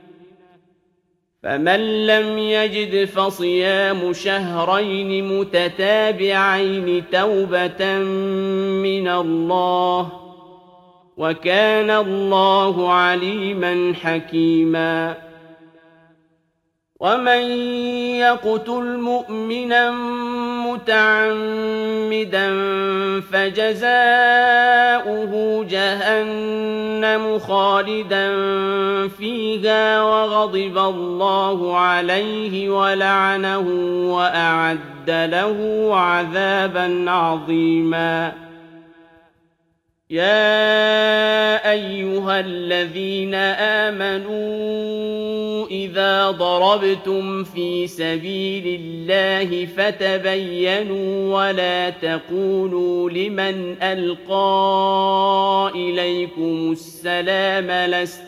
فمن لم يجد فصيام شهرين متتابعين توبة من الله وكان الله عليما حكيما ومن يقتل مؤمنا متعمدا فجزاؤه جهنم خالدا فيها وغضب الله عليه ولعنه وأعد له عذابا عظيما يَا أَيُّهَا الَّذِينَ آمَنُوا إِذَا ضَرَبْتُمْ فِي سَبِيلِ اللَّهِ فَتَبَيَّنُوا وَلَا تَقُولُوا لِمَنْ أَلْقَىٰ إِلَيْكُمُ السَّلَامَ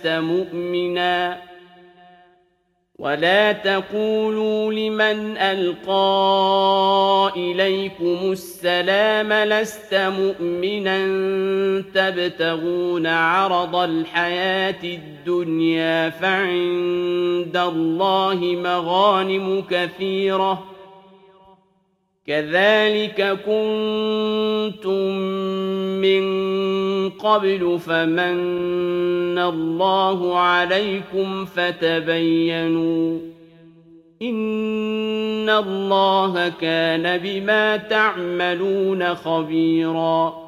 لَسْتَ مُؤْمِنًا تَبْتَغُونَ عَرَضَ الْحَيَاةِ الدُّنْيَا فَعِندَ اللَّهِ مَغَانِمُ كَثِيرَةٌ ۚ كَذَٰلِكَ كُنتُم مِّن قَبْلُ فَمَنَّ اللَّهُ عَلَيْكُمْ فَتَبَيَّنُوا ۚ إِنَّ اللَّهَ كَانَ بِمَا تَعْمَلُونَ خَبِيرًا.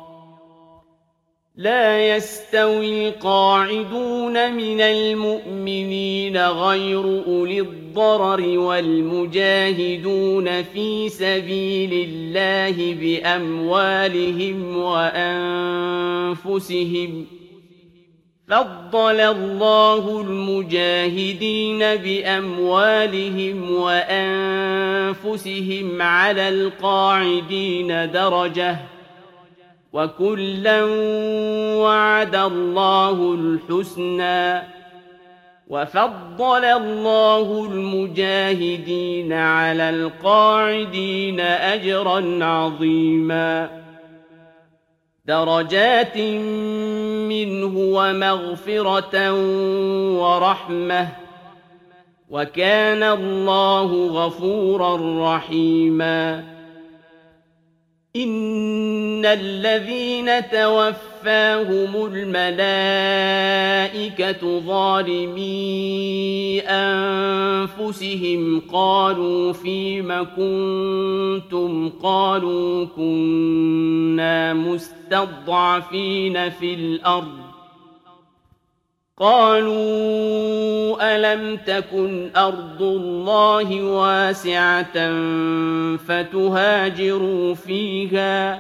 لَّا يَسْتَوِي الْقَاعِدُونَ مِنَ الْمُؤْمِنِينَ غَيْرُ أُولِي الضَّرَرِ وَالْمُجَاهِدُونَ فِي سَبِيلِ اللَّهِ بِأَمْوَالِهِمْ وَأَنفُسِهِمْ ۚ فَضَّلَ اللَّهُ الْمُجَاهِدِينَ بِأَمْوَالِهِمْ وَأَنفُسِهِمْ عَلَى الْقَاعِدِينَ دَرَجَةً ۚ وَكُلًّا وَعَدَ اللَّهُ الْحُسْنَىٰ ۚ وَفَضَّلَ اللَّهُ الْمُجَاهِدِينَ عَلَى الْقَاعِدِينَ أَجْرًا عَظِيمًا. دَرَجَاتٍ مِّنْهُ وَمَغْفِرَةً وَرَحْمَةً ۚ وَكَانَ اللَّهُ غَفُورًا رَّحِيمًا. إِنَّ الَّذِينَ تَوَفَّاهُمُ الْمَلَائِكَةُ ظَالِمِي أَنفُسِهِمْ قَالُوا فِيمَ كُنتُمْ ۖ قَالُوا كُنَّا مُسْتَضْعَفِينَ فِي الْأَرْضِ ۚ قَالُوا أَلَمْ تَكُنْ أَرْضُ اللَّهِ وَاسِعَةً فَتُهَاجِرُوا فِيهَا ۚ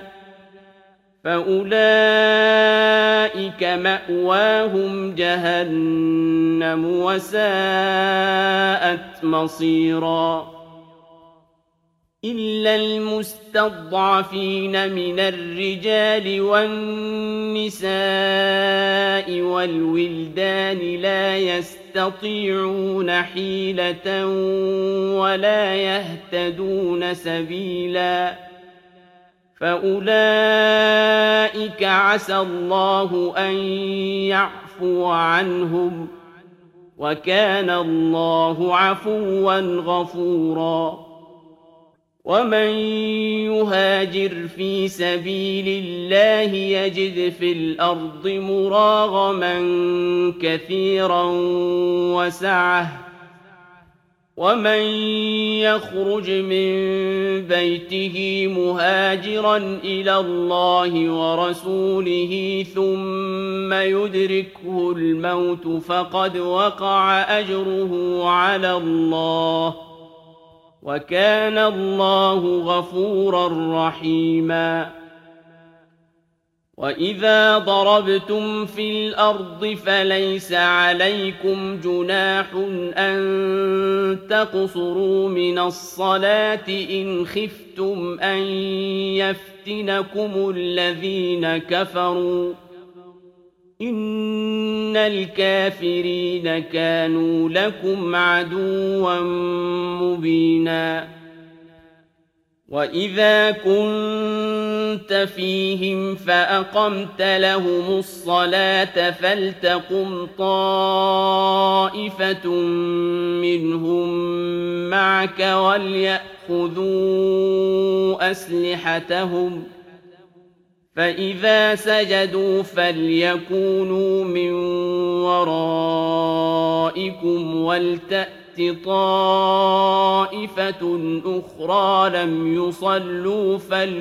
فَأُولَٰئِكَ مَأْوَاهُمْ جَهَنَّمُ ۖ وَسَاءَتْ مَصِيرًا. إِلَّا الْمُسْتَضْعَفِينَ مِنَ الرِّجَالِ وَالنِّسَاءِ وَالْوِلْدَانِ لَا يَسْتَطِيعُونَ حِيلَةً وَلَا يَهْتَدُونَ سَبِيلًا، فَأُولَٰئِكَ عَسَى اللَّهُ أَن يَعْفُوَ عَنْهُمْ ۚ وَكَانَ اللَّهُ عَفُوًّا غَفُورًا. وَمَن يُهَاجِرْ فِي سَبِيلِ اللَّهِ يَجِدْ فِي الْأَرْضِ مُرَاغَمًا كَثِيرًا وَسَعَةً ۚ وَمَن يَخْرُجْ مِن بَيْتِهِ مُهَاجِرًا إِلَى اللَّهِ وَرَسُولِهِ ثُمَّ يُدْرِكْهُ الْمَوْتُ فَقَدْ وَقَعَ أَجْرُهُ عَلَى اللَّهِ ۗ وَكَانَ اللَّهُ غَفُورًا رَّحِيمًا. وَإِذَا ضَرَبْتُمْ فِي الْأَرْضِ فَلَيْسَ عَلَيْكُمْ جُنَاحٌ أَن تَقْصُرُوا مِنَ الصَّلَاةِ إِنْ خِفْتُمْ أَن يَفْتِنَكُمُ الَّذِينَ كَفَرُوا ۚ إِنَّ الْكَافِرِينَ كَانُوا لَكُمْ عَدُوًّا مُّبِينًا. وَإِذَا كُنتَ فِيهِمْ فَأَقَمْتَ لَهُمُ الصَّلَاةَ فَلْتَقُمْ طَائِفَةٌ مِّنْهُم مَّعَكَ وَلْيَأْخُذُوا أَسْلِحَتَهُمْ ۖ فَإِذَا سَجَدُوا فَلْيَكُونُوا مِن وَرَائِكُمْ وَلْتَأْتِ طَائِفَةٌ أُخْرَىٰ لَمْ يُصَلُّوا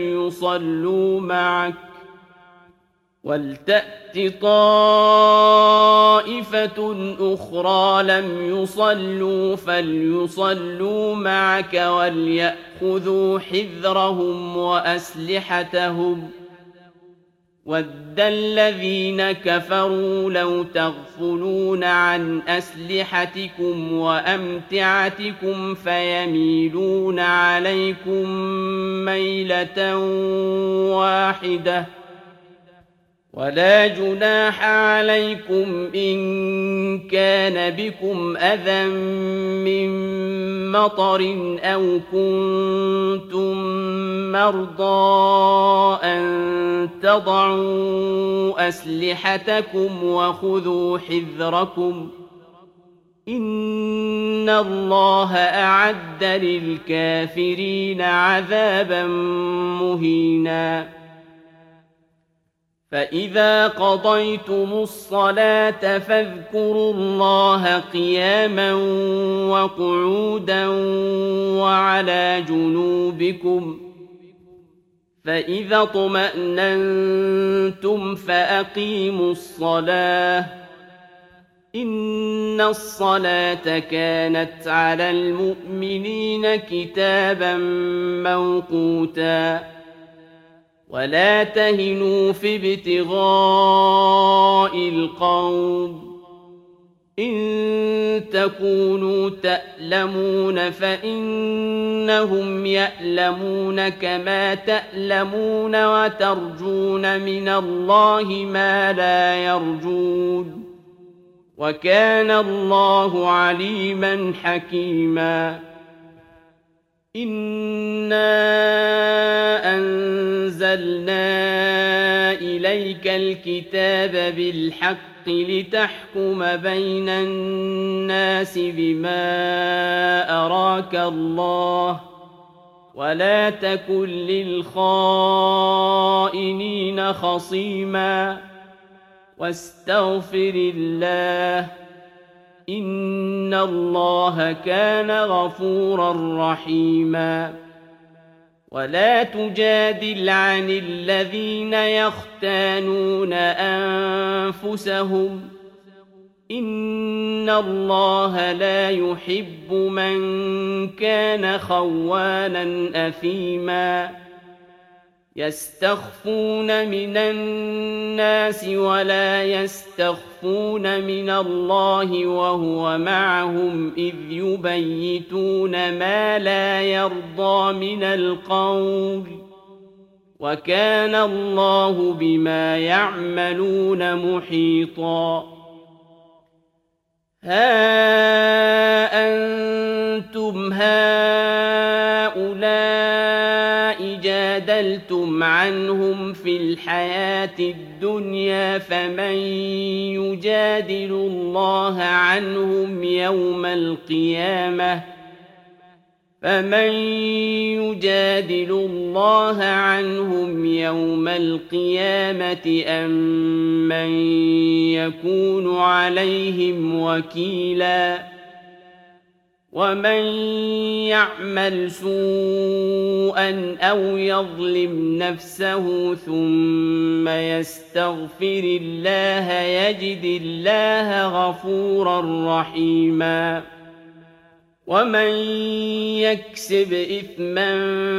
فَلْيُصَلُّوا مَعَكَ وَلْيَأْخُذُوا حِذْرَهُمْ وَأَسْلِحَتَهُمْ ۗ وَدَّ الَّذِينَ كَفَرُوا لَوْ تَغْفُلُونَ عَنْ أَسْلِحَتِكُمْ وَأَمْتِعَتِكُمْ فَيَمِيلُونَ عَلَيْكُم مَّيْلَةً وَاحِدَةً وَلَا جُنَاحَ عَلَيْكُمْ إِن كَانَ بِكُمْ أَذًى مِّن مَّطَرٍ أَوْ كُنتُم مَّرْضَىٰ أَن تَضَعُوا أَسْلِحَتَكُمْ وَخُذُوا حِذْرَكُمْ ۗ إِنَّ اللَّهَ أَعَدَّ لِلْكَافِرِينَ عَذَابًا مُّهِينًا فَإِذَا قَضَيْتُمُ الصَّلَاةَ فاذكروا اللَّهَ قِيَامًا وَقُعُودًا وَعَلَىٰ جُنُوبِكُمْ فَإِذَا اطْمَأْنَنتُمْ فَأَقِيمُوا الصَّلَاةَ ۚ إِنَّ الصَّلَاةَ كَانَتْ عَلَى الْمُؤْمِنِينَ كِتَابًا مَّوْقُوتًا وَلَا تَهِنُوا فِي ابْتِغَاءِ الْقَوْمِ إِن تَكُونُوا تَأْلَمُونَ فَإِنَّهُمْ يَأْلَمُونَ كَمَا تَأْلَمُونَ وَتَرْجُونَ مِنَ اللَّهِ مَا لَا يَرْجُونَ وَكَانَ اللَّهُ عَلِيمًا حَكِيمًا إِنَّا أَنزَلْنَا إِلَيْكَ الْكِتَابَ بِالْحَقِّ لِتَحْكُمَ بَيْنَ النَّاسِ بِمَا أَرَاكَ اللَّهُ وَلَا تَكُن لِّلْخَائِنِينَ خَصِيمًا وَاسْتَغْفِرِ اللَّهَ ۖ إِنَّ اللَّهَ كَانَ غَفُورًا رَّحِيمًا وَلَا تُجَادِلْ عَنِ الَّذِينَ يَخْتَانُونَ أَنفُسَهُمْ ۚ إِنَّ اللَّهَ لَا يُحِبُّ مَن كَانَ خَوَّانًا أَثِيمًا يَسْتَخْفُونَ مِنَ النَّاسِ وَلَا يَسْتَخْفُونَ مِنَ اللَّهِ وَهُوَ مَعَهُمْ إِذْ يُبَيِّتُونَ مَا لَا يَرْضَىٰ مِنَ الْقَوْلِ ۚ وَكَانَ اللَّهُ بِمَا يَعْمَلُونَ مُحِيطًا هَا أَنتُمْ هَٰؤُلَاءِ جَادَلْتُمْ عَنْهُمْ فِي الْحَيَاةِ الدُّنْيَا فَمَن يُجَادِلُ اللَّهَ عَنْهُمْ يَوْمَ الْقِيَامَةِ أَم مَّن يَكُونُ عَلَيْهِمْ وَكِيلًا وَمَن يَعْمَلْ سُوءًا أَوْ يَظْلِمْ نَفْسَهُ ثُمَّ يَسْتَغْفِرِ اللَّهَ يَجِدِ اللَّهَ غَفُورًا رَّحِيمًا وَمَن يَكْسِبْ إِثْمًا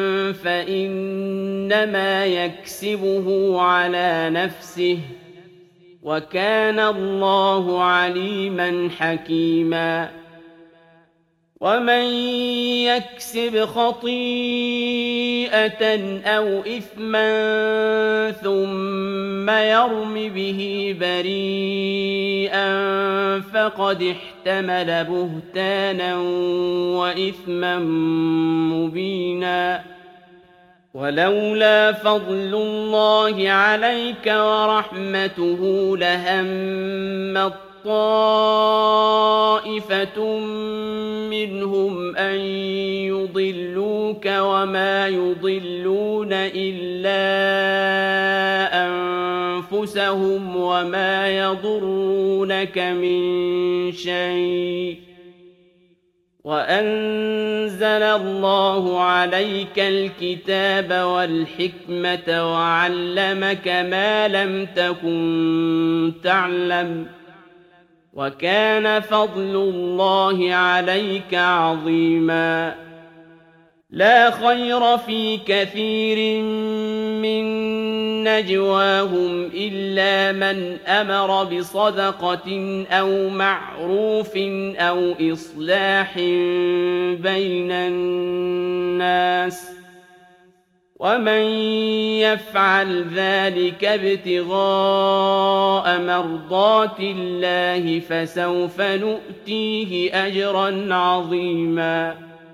فَإِنَّمَا يَكْسِبُهُ عَلَىٰ نَفْسِهِ ۚ وَكَانَ اللَّهُ عَلِيمًا حَكِيمًا وَمَن يَكْسِبْ خَطِيئَةً أَوْ إِثْمًا ثُمَّ يَرْمِ بِهِ بَرِيئًا فَقَدِ احْتَمَلَ بُهْتَانًا وَإِثْمًا مُّبِينًا وَلَوْلَا فَضْلُ اللَّهِ عَلَيْكَ وَرَحْمَتُهُ لَهَمَّت طَّائِفَةٌ مِّنْهُمْ أَن يُضِلُّوكَ وَمَا يُضِلُّونَ إِلَّا أَنفُسَهُمْ وَمَا يَضُرُّونَكَ مِن شَيْءٍ ۚ وَأَنزَلَ اللَّهُ عَلَيْكَ الْكِتَابَ وَالْحِكْمَةَ وَعَلَّمَكَ مَا لَمْ تَكُن تَعْلَمُ ۚ وَكَانَ فَضْلُ اللَّهِ عَلَيْكَ عَظِيمًا لَا خَيْرَ فِي كَثِيرٍ مِّن نجواهم إلا من أمر بصدقة أو معروف أو إصلاح بين الناس ومن يفعل ذلك ابتغاء مرضات الله فسوف نؤتيه أجرا عظيما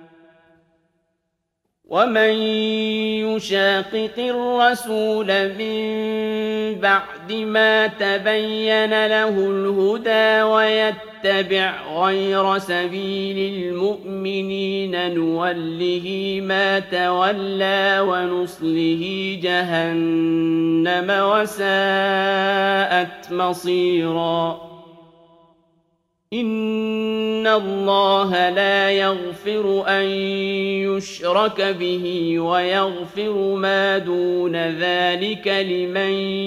ومن يشاقق الرسول من بعد ما تبين له الهدى ويتبع غير سبيل المؤمنين نوله ما تولى ونصله جهنم وساءت مصيرا إن الله لا يغفر أن يشرك به ويغفر ما دون ذلك لمن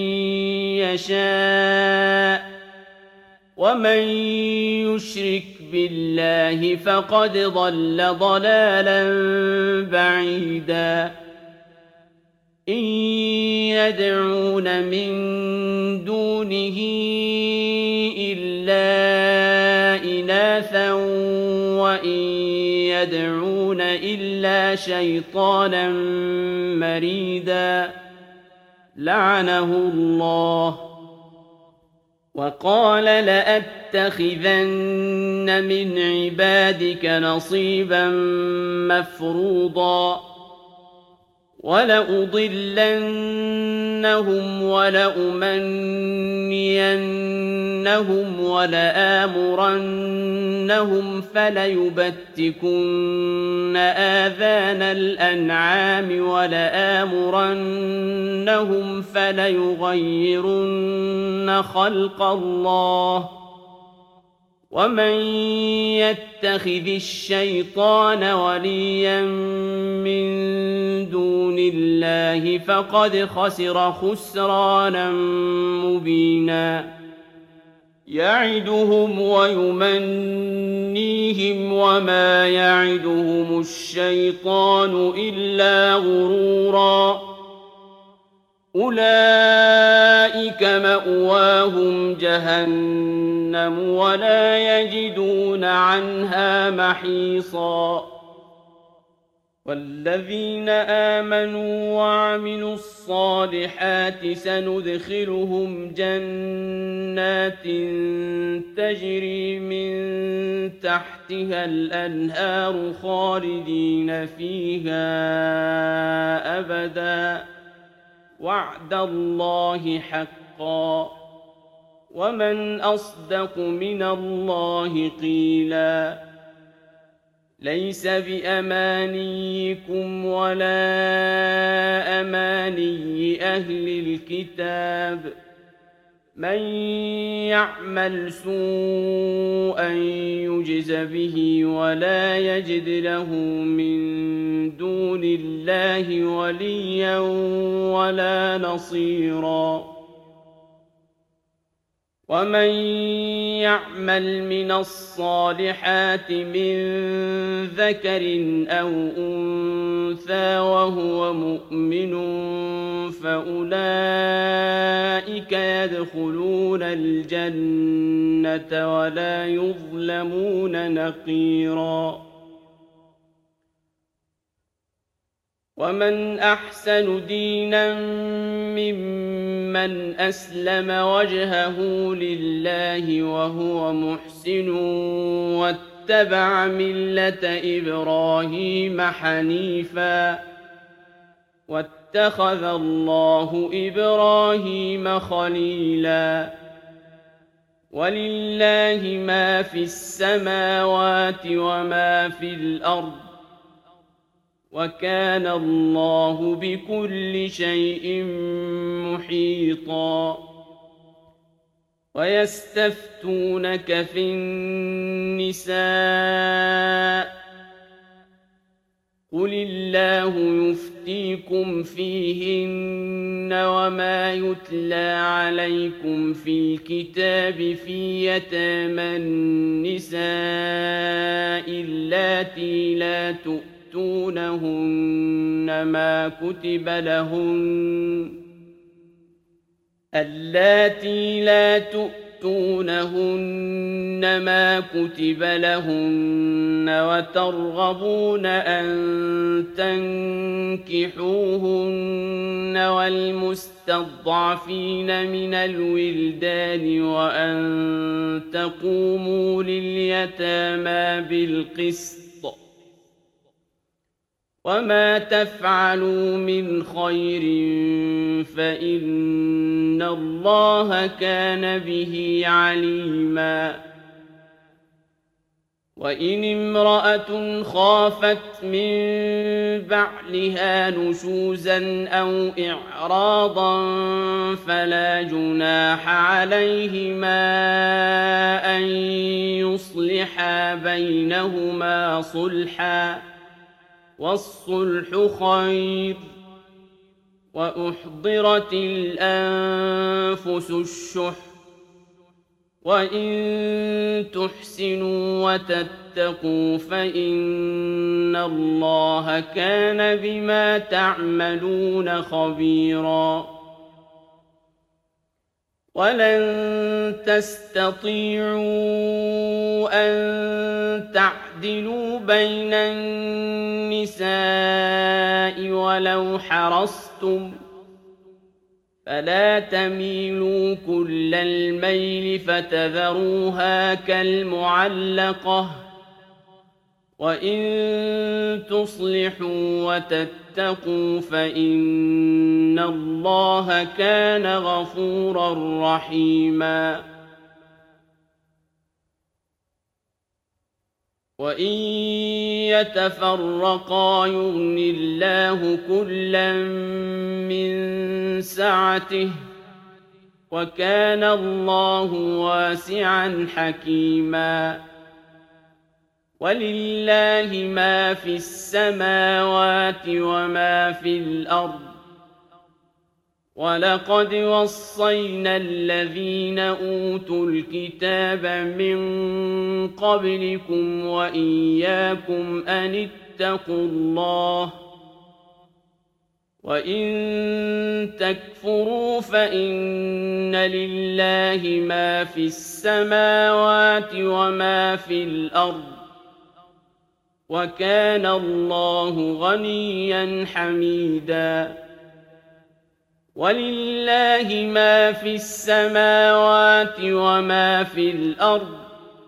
يشاء ومن يشرك بالله فقد ضل ضلالا بعيدا إن يدعون من دونه إلا إناثا وإن يدعون إلا شيطانا مريدا لعنه الله وقال لأتخذن من عبادك نصيبا مفروضا ولأضلنهم ولأمنينهم ولآمرنهم فليبتكن آذان الأنعام ولآمرنهم فليغيرن خلق الله ومن يتخذ الشيطان وليا من دون الله فقد خسر خسرانا مبينا يعدهم ويمنيهم وما يعدهم الشيطان إلا غرورا أولئك مأواهم جهنم ولا يجدون عنها محيصا والذين آمنوا وعملوا الصالحات سندخلهم جنات تجري من تحتها الأنهار خالدين فيها أبدا وعد الله حقا ومن أصدق من الله قيلا ليس بأمانيكم ولا أماني أهل الكتاب من يعمل سوءا يجز به ولا يجد له من دون الله وليا ولا نصيرا ومن يعمل من الصالحات من ذكر أو أنثى وهو مؤمن فأولئك يدخلون الجنة ولا يظلمون نقيرا ومن أحسن دينا ممن أسلم وجهه لله وهو محسن واتبع ملة إبراهيم حنيفا واتخذ الله إبراهيم خليلا ولله ما في السماوات وما في الأرض وكان الله بكل شيء محيطا ويستفتونك في النساء قل الله يفتيكم فيهن وما يتلى عليكم في الكتاب في يتامى النساء اللاتي لا تؤتونهن ما كتب لهن اللاتي لا تؤتونهن ما كتب لهن وترغبون أن تنكحوهن والمستضعفين من الولدان وأن تقوموا لليتامى بالقسط وما تفعلوا من خير فإن الله كان به عليما وإن امرأة خافت من بعلها نشوزا أو إعراضا فلا جناح عليهما أن يصلحا بينهما صلحا والصلح خير وأحضرت الأنفس الشح وإن تحسنوا وتتقوا فإن الله كان بما تعملون خبيرا ولن تستطيعوا أن تعدلوا بين النساء ولو حرصتم فلا تميلوا كل الميل فتذروها كالمعلقة وإن تصلحوا وتتقوا فإن الله كان غفورا رحيما وإن يتفرقا يغن الله كلا من سعته وكان الله واسعا حكيما ولله ما في السماوات وما في الأرض ولقد وصينا الذين أوتوا الكتاب من قبلكم وإياكم أن اتقوا الله وإن تكفروا فإن لله ما في السماوات وما في الأرض وكان الله غنيا حميدا ولله ما في السماوات وما في الأرض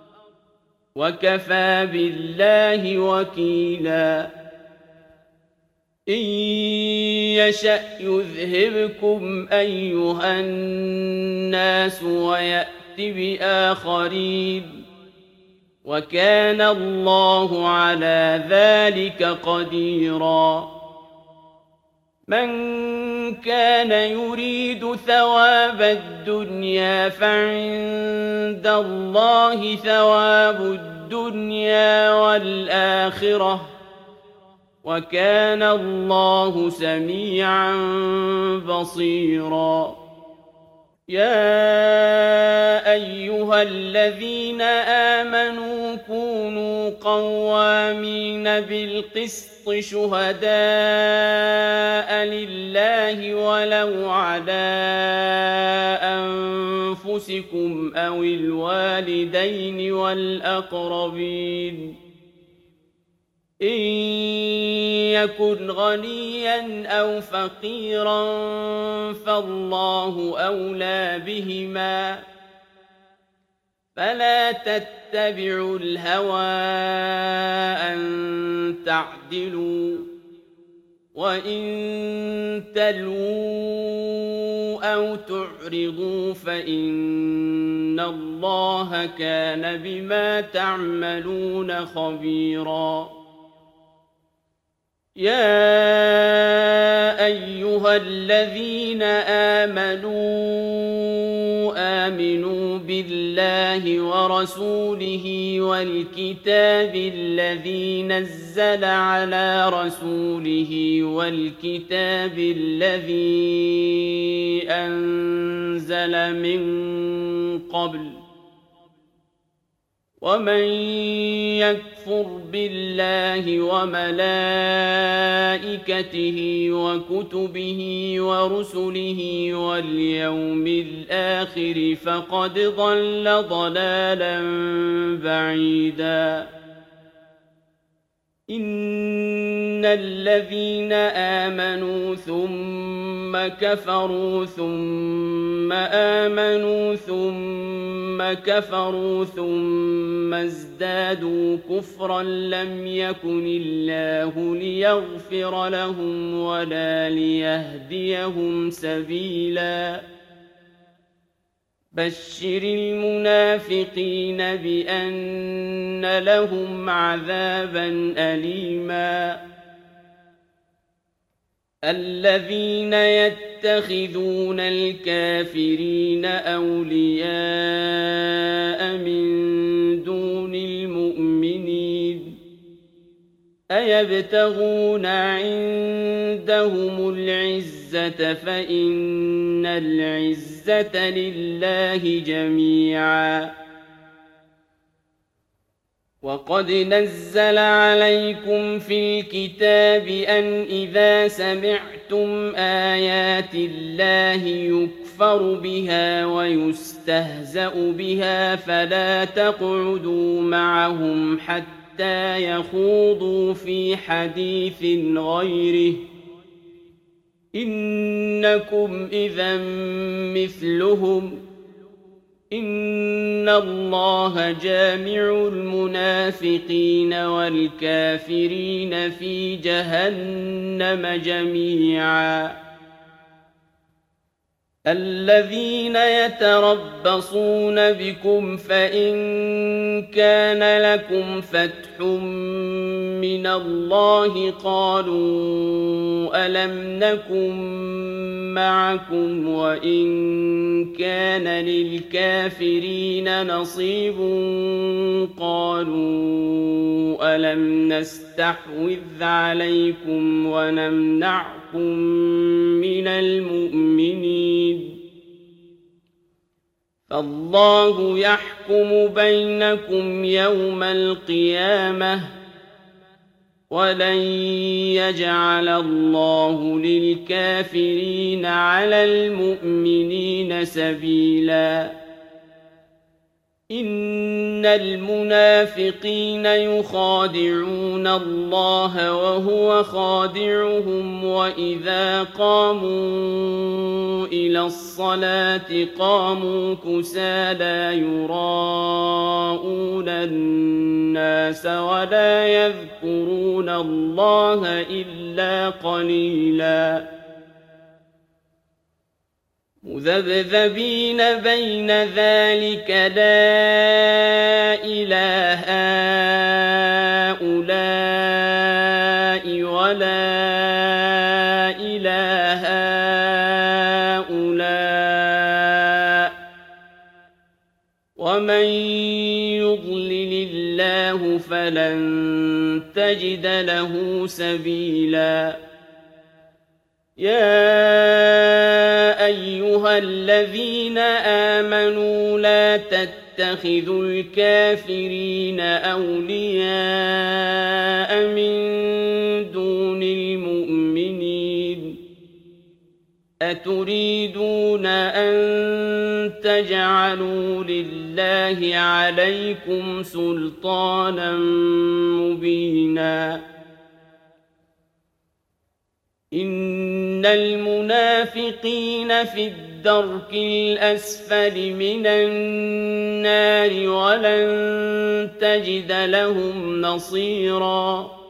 وكفى بالله وكيلا إن يشأ يذهبكم أيها الناس ويأت بآخرين وكان الله على ذلك قديرا من كان يريد ثواب الدنيا فعند الله ثواب الدنيا والآخرة وكان الله سميعا بصيرا يا أيها الذين آمنوا كونوا قوامين بالقسط شهداء لله ولو على أنفسكم أو الوالدين والأقربين إن يكن غنيا أو فقيرا فالله أولى بهما فلا تتبعوا الهوى أن تعدلوا وإن تلووا أو تعرضوا فإن الله كان بما تعملون خبيرا يا أيها الذين آمنوا بالله ورسوله والكتاب الذي نزل على رسوله والكتاب الذي أنزل من قبل ومن يكفر يكفر بالله وملائكته وكتبه ورسله واليوم الآخر فقد ضل ضلالا بعيدا إن الذين آمنوا ثم كفروا ثم آمنوا ثم كفروا ثم ازدادوا كفرا لم يكن الله ليغفر لهم ولا ليهديهم سبيلا بشر المنافقين بأن لهم عذابا أليما الذين يتخذون الكافرين أولياء من دون المؤمنين أيبتغون عندهم العزة فإن العزة لله جميعا وقد نزل عليكم في الكتاب أن إذا سمعتم آيات الله يكفر بها ويستهزأ بها فلا تقعدوا معهم حتى يخوضوا في حديث غيره إنكم إذا مثلهم إن الله جامع المنافقين والكافرين في جهنم جميعا الذين يتربصون بكم فإن كان لكم فتح من الله قالوا ألم نكن معكم وإن كان للكافرين نصيب قالوا ألم نستحوذ عليكم ونمنعكم من المؤمنين فالله يحكم بينكم يوم القيامة ولن يجعل الله للكافرين على المؤمنين سبيلا إن المنافقين يخادعون الله وهو خادعهم وإذا قاموا إلى الصلاة قاموا كسالى يراءون الناس ولا يذكرون الله إلا قليلا مذبذبين بين ذلك لا إله هؤلاء ولا إله هؤلاء ومن يضلل الله فلن تجد له سبيلا يا أيها الذين آمنوا لا تتخذوا الكافرين أولياء من دون المؤمنين أتريدون أن تجعلوا لله عليكم سلطانا مبينا إن المنافقين في الدرك الأسفل من النار ولن تجد لهم نصيرا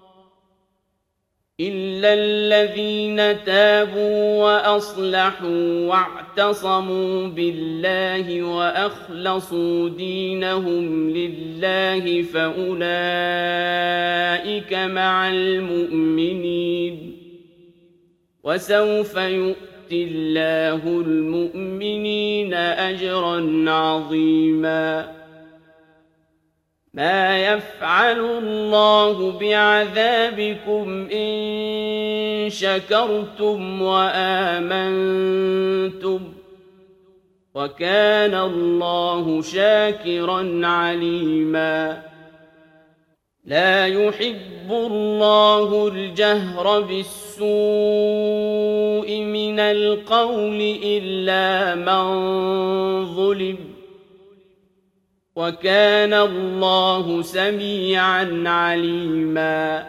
إلا الذين تابوا وأصلحوا واعتصموا بالله وأخلصوا دينهم لله فأولئك مع المؤمنين وسوف يؤتي الله المؤمنين أجرا عظيما ما يفعل الله بعذابكم إن شكرتم وآمنتم وكان الله شاكرا عليما لا يحب الله الجهر بالسوء من القول إلا من ظلم وكان الله سميعا عليما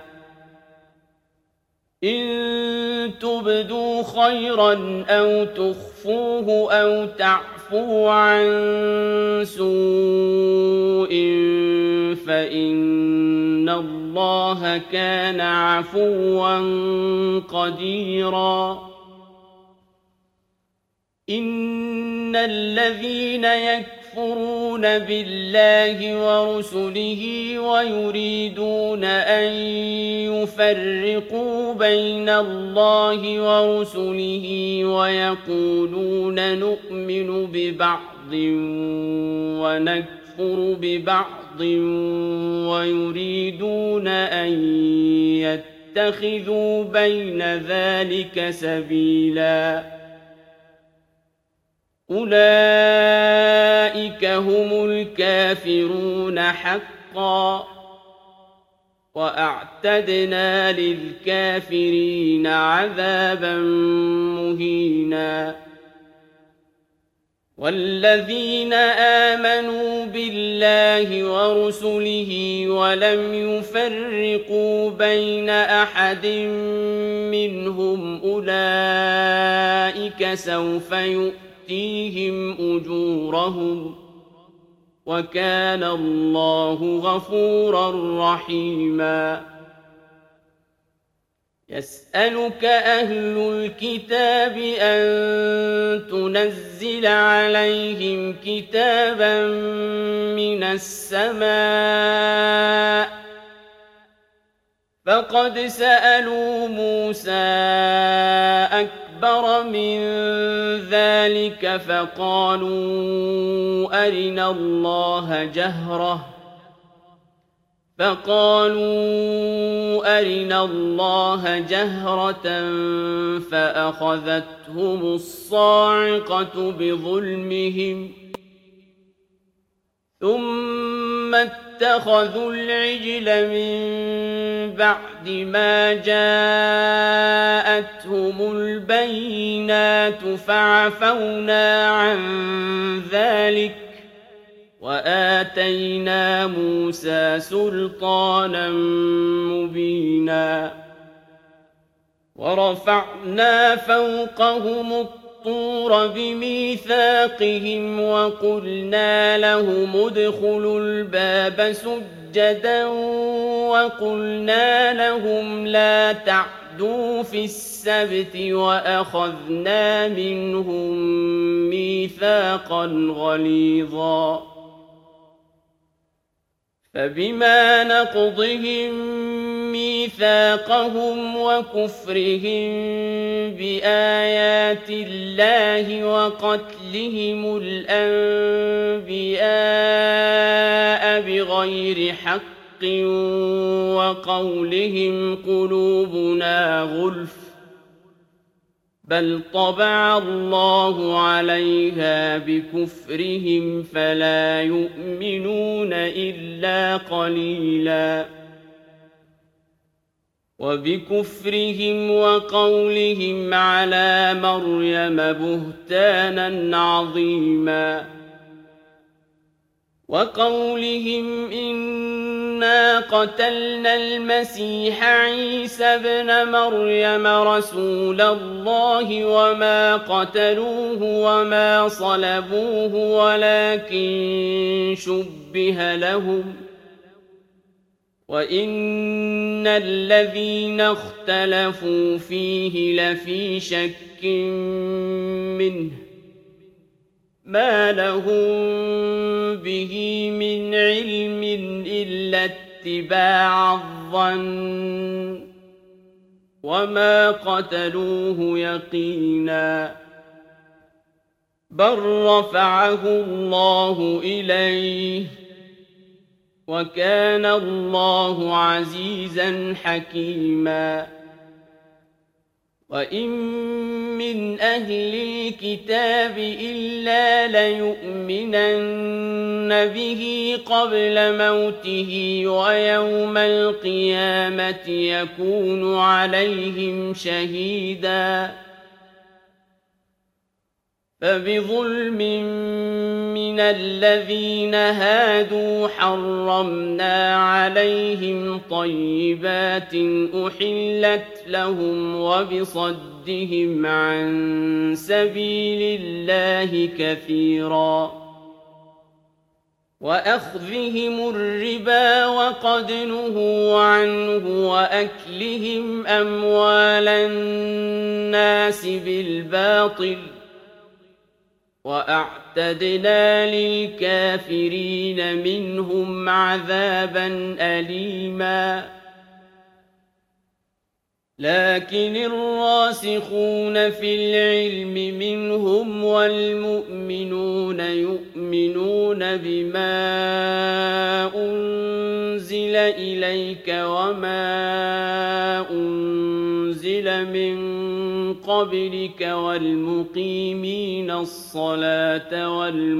إن تبدوا خيرا أو تخفوه أو تعفوا عن سوء فإن الله كان عفوا قديرا إن الذين يكفرون بالله ورسله ويريدون أن يفرقوا بين الله ورسله ويقولون نؤمن ببعض ونكفر ببعض ويريدون أن يتخذوا بين ذلك سبيلا أولئك هم الكافرون حقا وأعتدنا للكافرين عذابا مهينا والذين آمنوا بالله ورسله ولم يفرقوا بين أحد منهم أولئك سوف يؤتيهم أجورهم وكان الله غفورا رحيما يسألك أهل الكتاب أن تنزل عليهم كتابا من السماء فقد سألوا موسى أكبر من ذلك فقالوا أرنا الله جهرة فأخذتهم الصاعقة بظلمهم ثم اتخذوا العجل من بعد ما جاءتهم البينات فعفونا عن ذلك وآتينا موسى سلطانا مبينا ورفعنا فوقهم الطور بميثاقهم وقلنا لهم ادخلوا الباب سجدا وقلنا لهم لا تعدوا في السبت وأخذنا منهم ميثاقا غليظا فبما نقضهم ميثاقهم وكفرهم بآيات الله وقتلهم الأنبياء بغير حق وقولهم قلوبنا غلف بل طبع الله عليها بكفرهم فلا يؤمنون إلا قليلا وبكفرهم وقولهم على مريم بهتانا عظيما وقولهم إنا قتلنا المسيح عيسى ابن مريم رسول الله وما قتلوه وما صلبوه ولكن شبه لهم وإن الذين اختلفوا فيه لفي شك منه ما لهم به من علم إلا اتباع الظن وما قتلوه يقينا بل رفعه الله إليه وكان الله عزيزا حكيما وإن من أهل الكتاب إلا ليؤمنن به قبل موته ويوم القيامة يكون عليهم شهيدا فبظلم من الذين هادوا حرمنا عليهم طيبات أحلت لهم وبصدهم عن سبيل الله كثيرا وأخذهم الربا وقد نهوا عنه وأكلهم أموال الناس بالباطل وأعتدنا للكافرين منهم عذابا أليما لكن الراسخون في العلم منهم والمؤمنون يؤمنون بما أنزل إليك وما أنزل من قبلك والمقيمين الصلاة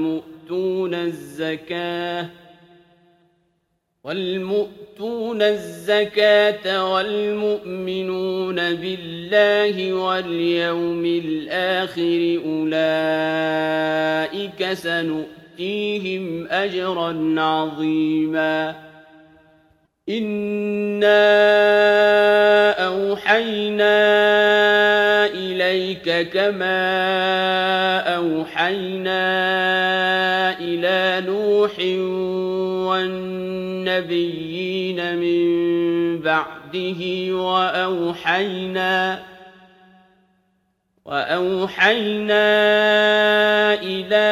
والمؤتون الزكاة والمؤمنون بالله واليوم الآخر أولئك سنؤتيهم أجرا عظيما إنا أوحينا إليك كما أوحينا إلى نوح والنبيين من بعده وأوحينا إلى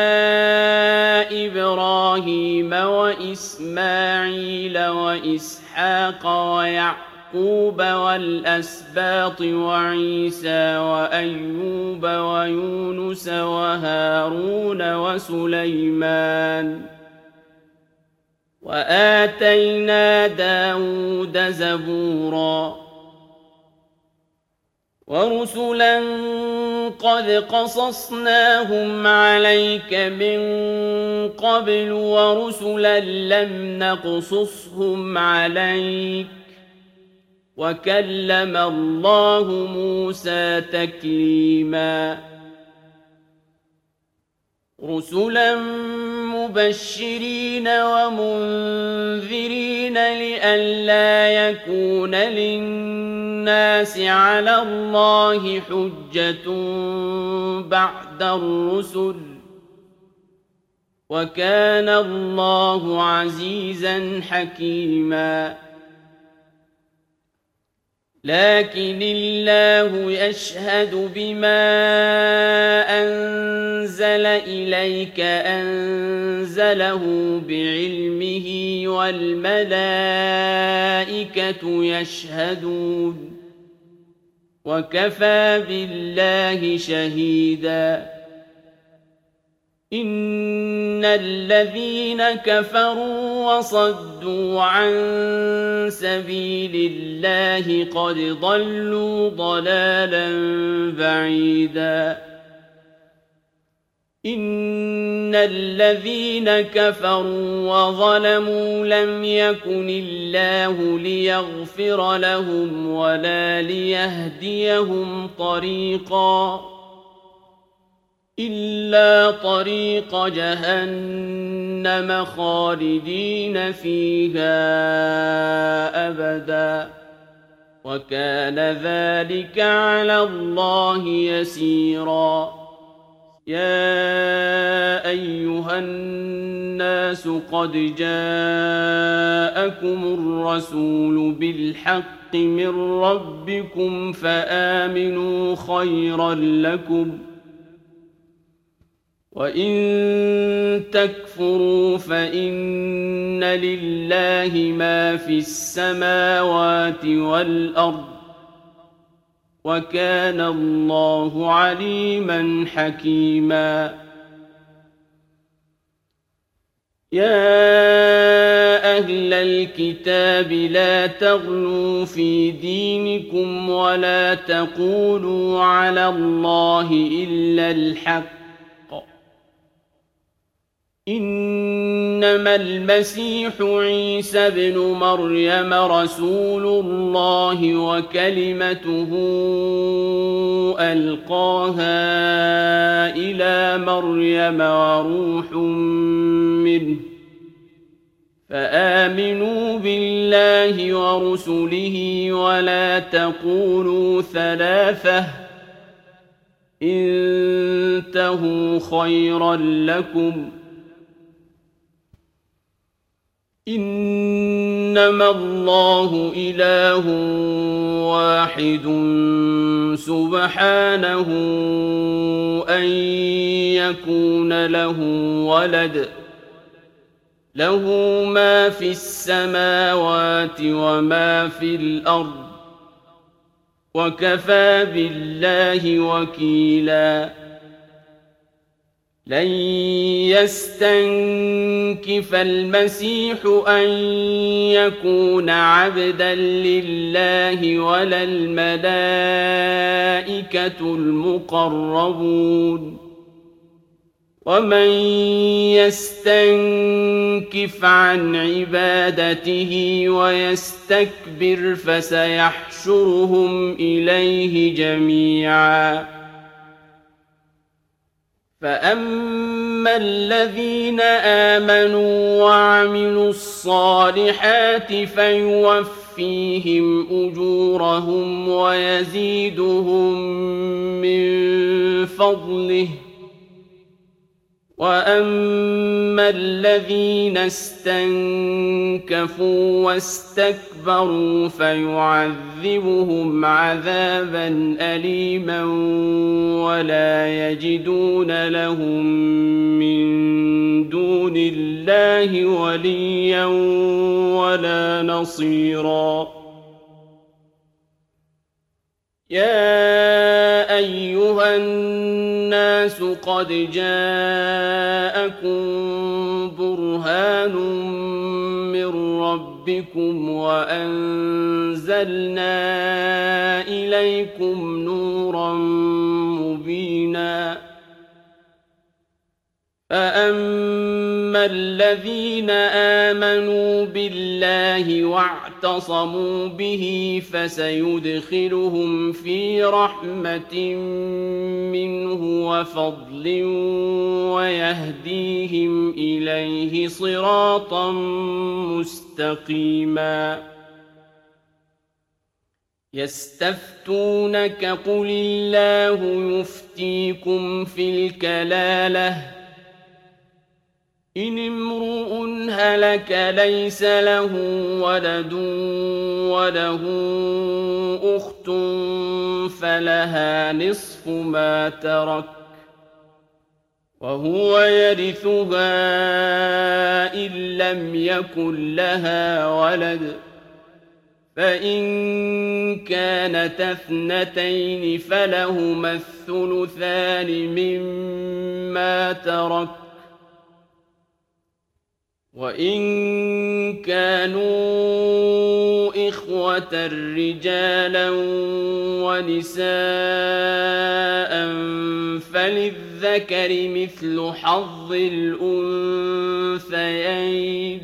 إبراهيم وإسماعيل وإسحاق ويعقوب والأسباط وعيسى وأيوب ويونس وهارون وسليمان وآتينا داود زبورا ورسلا قد قصصناهم عليك من قبل ورسلا لم نقصصهم عليك وكلم الله موسى تكليما رسلا مبشرين ومنذرين لئلا يكون للناس على الله حجة بعد الرسل وكان الله عزيزا حكيما لكن الله يشهد بما أنزل إليك أنزله بعلمه والملائكة يشهدون وكفى بالله شهيدا إن الذين كفروا وصدوا عن سبيل الله قد ضلوا ضلالا بعيدا إن الذين كفروا وظلموا لم يكن الله ليغفر لهم ولا ليهديهم طريقا إلا طريق جهنم خالدين فيها أبدا وكان ذلك على الله يسيرا يا أيها الناس قد جاءكم الرسول بالحق من ربكم فآمنوا خيرا لكم وإن تكفروا فإن لله ما في السماوات والأرض وكان الله عليما حكيما يا أهل الكتاب لا تغلوا في دينكم ولا تقولوا على الله إلا الحق إنما المسيح عيسى ابن مريم رسول الله وكلمته ألقاها إلى مريم وروح منه فآمنوا بالله ورسله ولا تقولوا ثلاثة انتهوا خيرا لكم إنما الله إله واحد سبحانه أن يكون له ولد له ما في السماوات وما في الأرض وكفى بالله وكيلا لن يستنكف المسيح أن يكون عبدا لله ولا الملائكة المقربون ومن يستنكف عن عبادته ويستكبر فسيحشرهم إليه جميعا فأما الذين آمنوا وعملوا الصالحات فيوفيهم أجورهم ويزيدهم من فضله وأما الذين استنكفوا واستكبروا فيعذبهم عذابا أليما ولا يجدون لهم من دون الله وليا ولا نصيرا يا أيها الناس قد جاءكم برهان من ربكم وأنزلنا إليكم نورا مبينا فأما الذين آمنوا بالله واعتصموا به فسيدخلهم في رحمة منه وفضل ويهديهم إليه صراطا مستقيما يستفتونك قل الله يفتيكم في الكلالة إن امرؤ هلك ليس له ولد وله أخت فلها نصف ما ترك وهو يرثها إن لم يكن لها ولد فإن كانتا اثنتين فلهما الثلثان مما ترك وإن كانوا إخوة رجالا ونساء فللذكر مثل حظ الأنثيين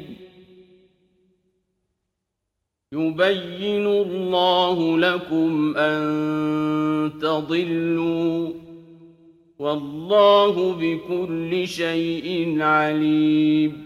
يبين الله لكم أن تضلوا والله بكل شيء عليم